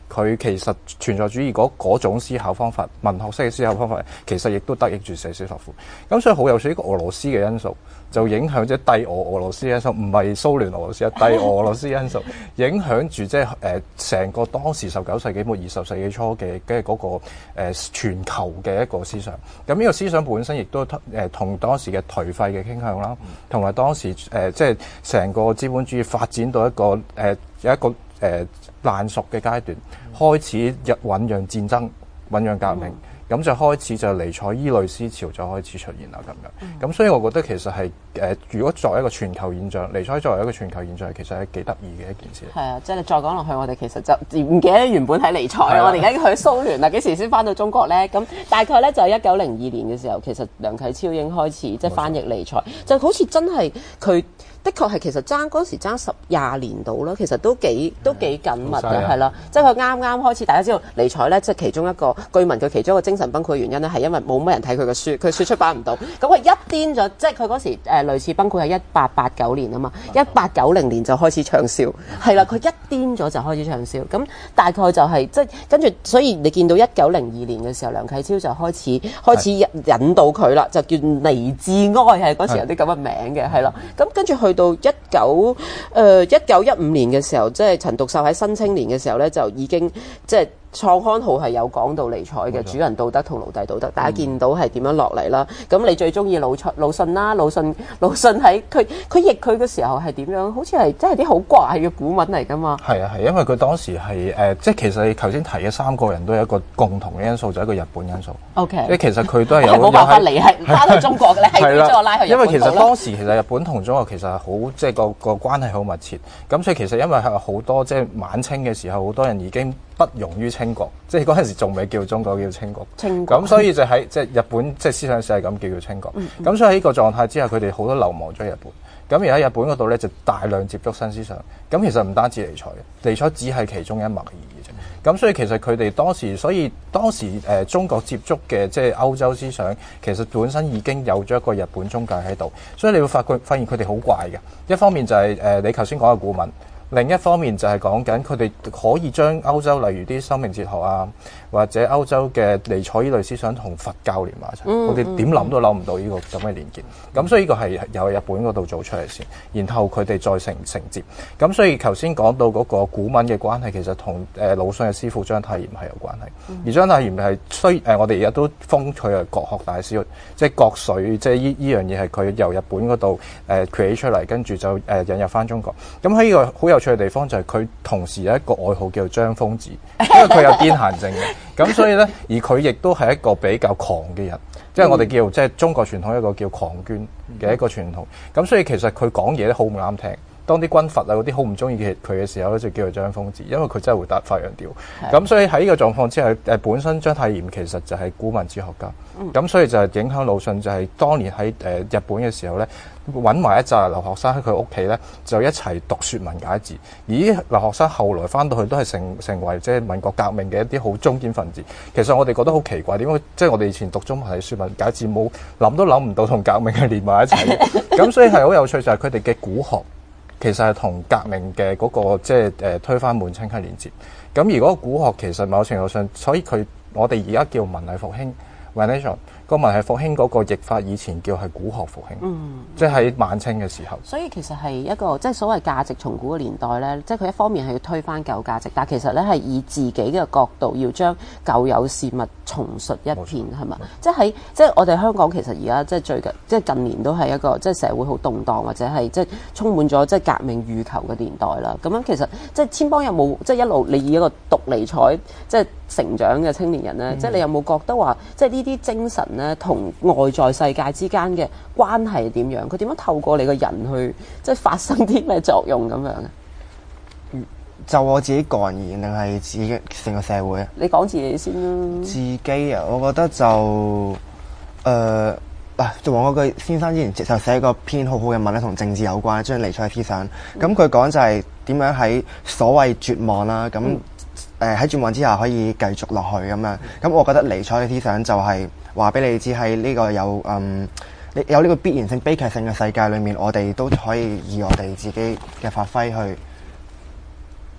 佢其實存在主義嗰嗰種思考方法，文學式嘅思考方法，其實亦都得益住謝斯托夫。咁所以好有趣，呢個俄羅斯嘅因素就影響即係帝俄俄羅斯因素，唔係蘇聯俄羅斯啊，帝俄俄羅斯因素影響住即係誒成個當時十九世紀末二十世紀初嘅嘅嗰個、呃、全球嘅一個思想。咁呢個思想本身亦都誒同當時嘅頹廢嘅傾向啦，同埋當時誒即係成個資本主義發展到一個誒、呃、有一個誒、呃、爛熟嘅階段，開始日醖釀戰爭、醖釀革命。咁就開始就尼采伊類思潮就開始出現啦咁樣。咁、嗯、所以我覺得其實係誒、呃，如果作為一個全球現象，尼采作為一個全球現象，其實係幾得意嘅一件事。 係啊，即係你再講落去，我哋其實就唔記得原本喺尼采，我哋而家去蘇聯啦，幾時先翻到中國咧？咁大概咧就係一九零二年嘅時候，其實梁啟超已經開始即係翻譯尼采，就好似真係佢。的確係其實爭嗰時爭十廿年到啦，其實都幾都幾緊密嘅，係啦。即係佢啱啱開始，大家知道尼采咧，即係其中一個據聞佢其中一個精神崩潰嘅原因咧，係因為冇乜人睇佢嘅書，佢書出版唔到。咁佢一癲咗，即係佢嗰時誒、呃、類似崩潰係一八八九年啊嘛，一八九零年就開始暢銷，係啦。佢一癲咗就開始暢銷，咁大概就係、是、即係跟住，所以你見到一九零二年嘅時候，梁啟超就開始開始引導佢啦，就叫尼致哀，係嗰時有啲咁嘅名嘅，係啦。咁跟住去到一九誒一九一五年嘅時候，即係陳獨秀喺《新青年》嘅時候咧，就已經即係創刊號係有講到尼采嘅主人道德同奴隸道德，大家見到係點樣落嚟啦。咁、嗯、你最中意魯迅魯迅啦，魯迅魯迅喺佢佢譯佢嘅時候係點樣？好似係真係啲好怪嘅古文嚟㗎嘛。係啊係，因為佢當時係誒、呃，即係其實你頭先提嘅三個人都有一個共同嘅因素，就係、一個日本因素。O K，即係其實佢都係有冇辦法離係翻到中國嘅咧，係將我拉去日本。因為其實當時其實日本同中國其實係好即係個個關係好密切。咁所以其實因為係好多即係晚清嘅時候，好多人已經不容於清國，即係嗰陣時仲未叫中國，叫清國。清國咁所以就喺即係日本即係思想史係咁叫叫清國。咁、嗯、所以喺呢個狀態之下，佢哋好多流亡咗日本。咁而喺日本嗰度咧，就大量接觸新思想。咁其實唔單止尼采嘅，尼采只係其中一脈而已啫。咁所以其實佢哋當時，所以當時誒、呃、中國接觸嘅即係歐洲思想，其實本身已經有咗一個日本中介喺度。所以你會發覺發現佢哋好怪嘅。一方面就係、是、誒、呃、你頭先講嘅古文。另一方面就係講緊佢哋可以將歐洲例如啲生命哲學啊，或者歐洲嘅尼采依類思想同佛教連埋一齊，嗯、我哋點諗都諗唔到呢個咁嘅連結。咁所以呢個係由日本嗰度做出嚟先，然後佢哋再承承接。咁所以頭先講到嗰個古文嘅關係，其實同誒魯迅嘅師父章太炎係有關係。嗯、而章太炎係雖誒我哋而家都封佢係國學大師，即係國粹，即係依依樣嘢係佢由日本嗰度誒 create 出嚟，跟住就誒引入翻中國。咁喺呢個好有有趣嘅地方就係佢同時有一個外號叫做張瘋子，因為佢有癲癇症嘅，咁所以咧，而佢亦都係一個比較狂嘅人，即係我哋叫即係中國傳統一個叫狂狷嘅一個傳統，咁所以其實佢講嘢咧好唔啱聽。當啲軍閥啊嗰啲好唔中意佢嘅時候咧，就叫做張瘋子，因為佢真係會打發羊吊。咁所以喺呢個狀況之下，誒本身章太炎其實就係古文哲學家，咁、嗯、所以就係影響魯迅，就係當年喺誒日本嘅時候咧，揾埋一紮留學生喺佢屋企咧，就一齊讀説文解字。而啲留學生後來翻到去都係成成為即係民國革命嘅一啲好中堅分子。其實我哋覺得好奇怪，點解即係我哋以前讀中文係説文解字冇諗都諗唔到同革命係連埋一齊嘅。咁所以係好有趣，就係佢哋嘅古學。其實係同革命嘅嗰、那個即係誒推翻滿清係連接，咁而嗰個古學其實某程度上，所以佢我哋而家叫文藝復興 Renaissance 個文藝復興嗰個譯法以前叫係古學復興，嗯，即係喺晚清嘅時候。所以其實係一個即係所謂價值重估嘅年代咧，即係佢一方面係要推翻舊價值，但係其實咧係以自己嘅角度要將舊有事物重述一遍，係嘛？即係喺即係我哋香港其實而家即係最近即係近年都係一個即係社會好動盪或者係即係充滿咗即係革命欲求嘅年代啦。咁樣其實即係千邦有冇即係一路你以一個讀尼采即係成長嘅青年人咧，嗯、即係你有冇覺得話即係呢啲精神咧同外在世界之間嘅關係點樣？佢點樣透過你個人去即係發生啲咩作用咁樣啊？ 就我自己個人而言，定係自己成個社會啊？ 你講自己先啦。 自己啊，我覺得就誒，嗱，就黃國鉅先生之前就寫個篇好好嘅文咧，同政治有關，將尼采嘅思想。咁佢講就係點樣喺所謂絕望啦，咁誒喺絕望之下可以繼續落去咁樣。咁我覺得尼采嘅思想就係話俾你知，喺呢個有嗯，有呢個必然性、悲劇性嘅世界裏面，我哋都可以以我哋自己嘅發揮去。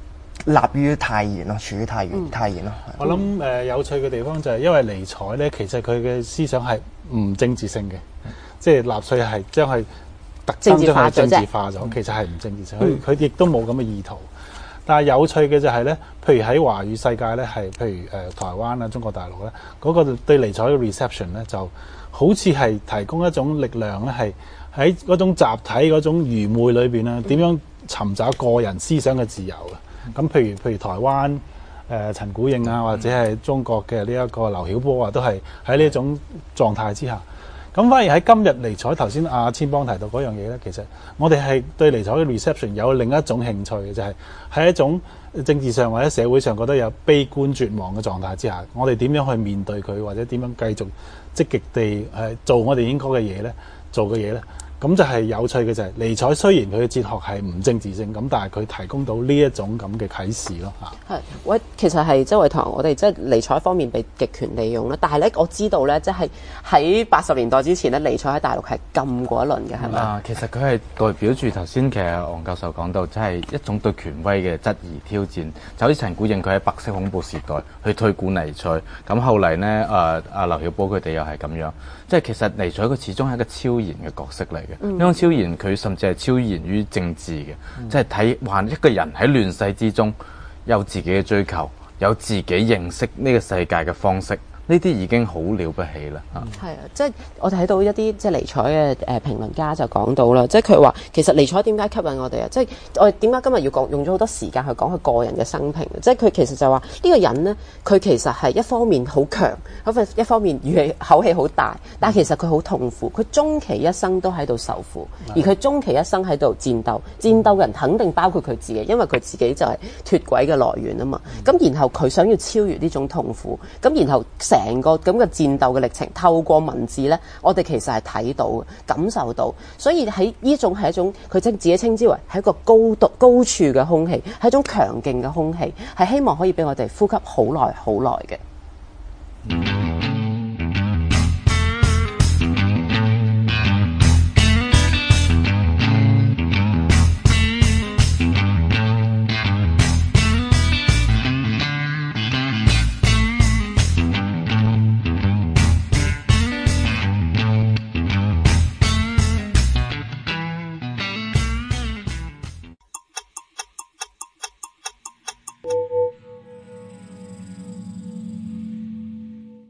立於太然咯，處於太然、嗯、太然咯。 我諗誒、呃、有趣嘅地方就係因為尼采咧，其實佢嘅思想係唔政治性嘅，嗯、即係納粹係將佢特登將佢政治化咗，其實係唔政治性。佢佢亦都冇咁嘅意圖。但係有趣嘅就係咧，譬如喺華語世界咧，係譬如誒、呃、台灣啊、中國大陸咧，嗰、那個對尼采嘅 reception 咧，就好似係提供一種力量咧，係喺嗰種集體嗰種愚昧裏邊咧，點樣尋找個人思想嘅自由嘅。咁譬如譬如台灣誒、呃、陳鼓應啊，或者係中國嘅呢一個劉曉波啊，都係喺呢一種狀態之下。咁反而喺今日尼采頭先阿千邦提到嗰樣嘢咧，其實我哋係對尼采嘅 reception 有另一種興趣嘅，就係、是、喺一種政治上或者社會上覺得有悲觀絕望嘅狀態之下，我哋點樣去面對佢，或者點樣繼續積極地誒做我哋應該嘅嘢咧，做嘅嘢咧？咁就係有趣嘅就係、是、尼采雖然佢嘅哲學係唔政治性，咁但係佢提供到呢一種咁嘅啟示咯嚇。係， 喂，其實係周偉堂，我哋即係尼采方面被極權利用啦。但係咧，我知道咧，即係喺八十年代之前咧，尼采喺大陸係禁過一輪嘅，係咪啊？ 其實佢係代表住頭先其實黃教授講到，即係一種對權威嘅質疑挑戰。就好似陳鼓應佢喺白色恐怖時代去推估尼采，咁後嚟呢，誒阿劉曉波佢哋又係咁樣。即係其實尼采佢始終係一個超然嘅角色嚟嘅，呢、嗯、種超然佢甚至係超然於政治嘅，嗯、即係睇話一個人喺亂世之中有自己嘅追求，有自己認識呢個世界嘅方式。呢啲已經好了不起啦！嚇、嗯， 係啊，即係我哋睇到一啲即係尼采嘅誒評論家就講到啦，即係佢話其實尼采點解吸引我哋啊？即係我哋點解今日要講用咗好多時間去講佢個人嘅生平？即係佢其實就話呢、這個人呢，佢其實係一方面好強，一方面語氣口氣好大，但係其實佢好痛苦，佢終其一生都喺度受苦，而佢終其一生喺度戰鬥，戰鬥嘅人肯定包括佢自己，因為佢自己就係脫軌嘅來源啊嘛。咁、嗯、然後佢想要超越呢種痛苦，咁然後成個咁嘅戰鬥嘅歷程，透過文字呢，我哋其實係睇到、感受到，所以喺呢種係一種佢稱自己稱之為係一個高度、高處嘅空氣，係一種強勁嘅空氣，係希望可以俾我哋呼吸好耐、好耐嘅。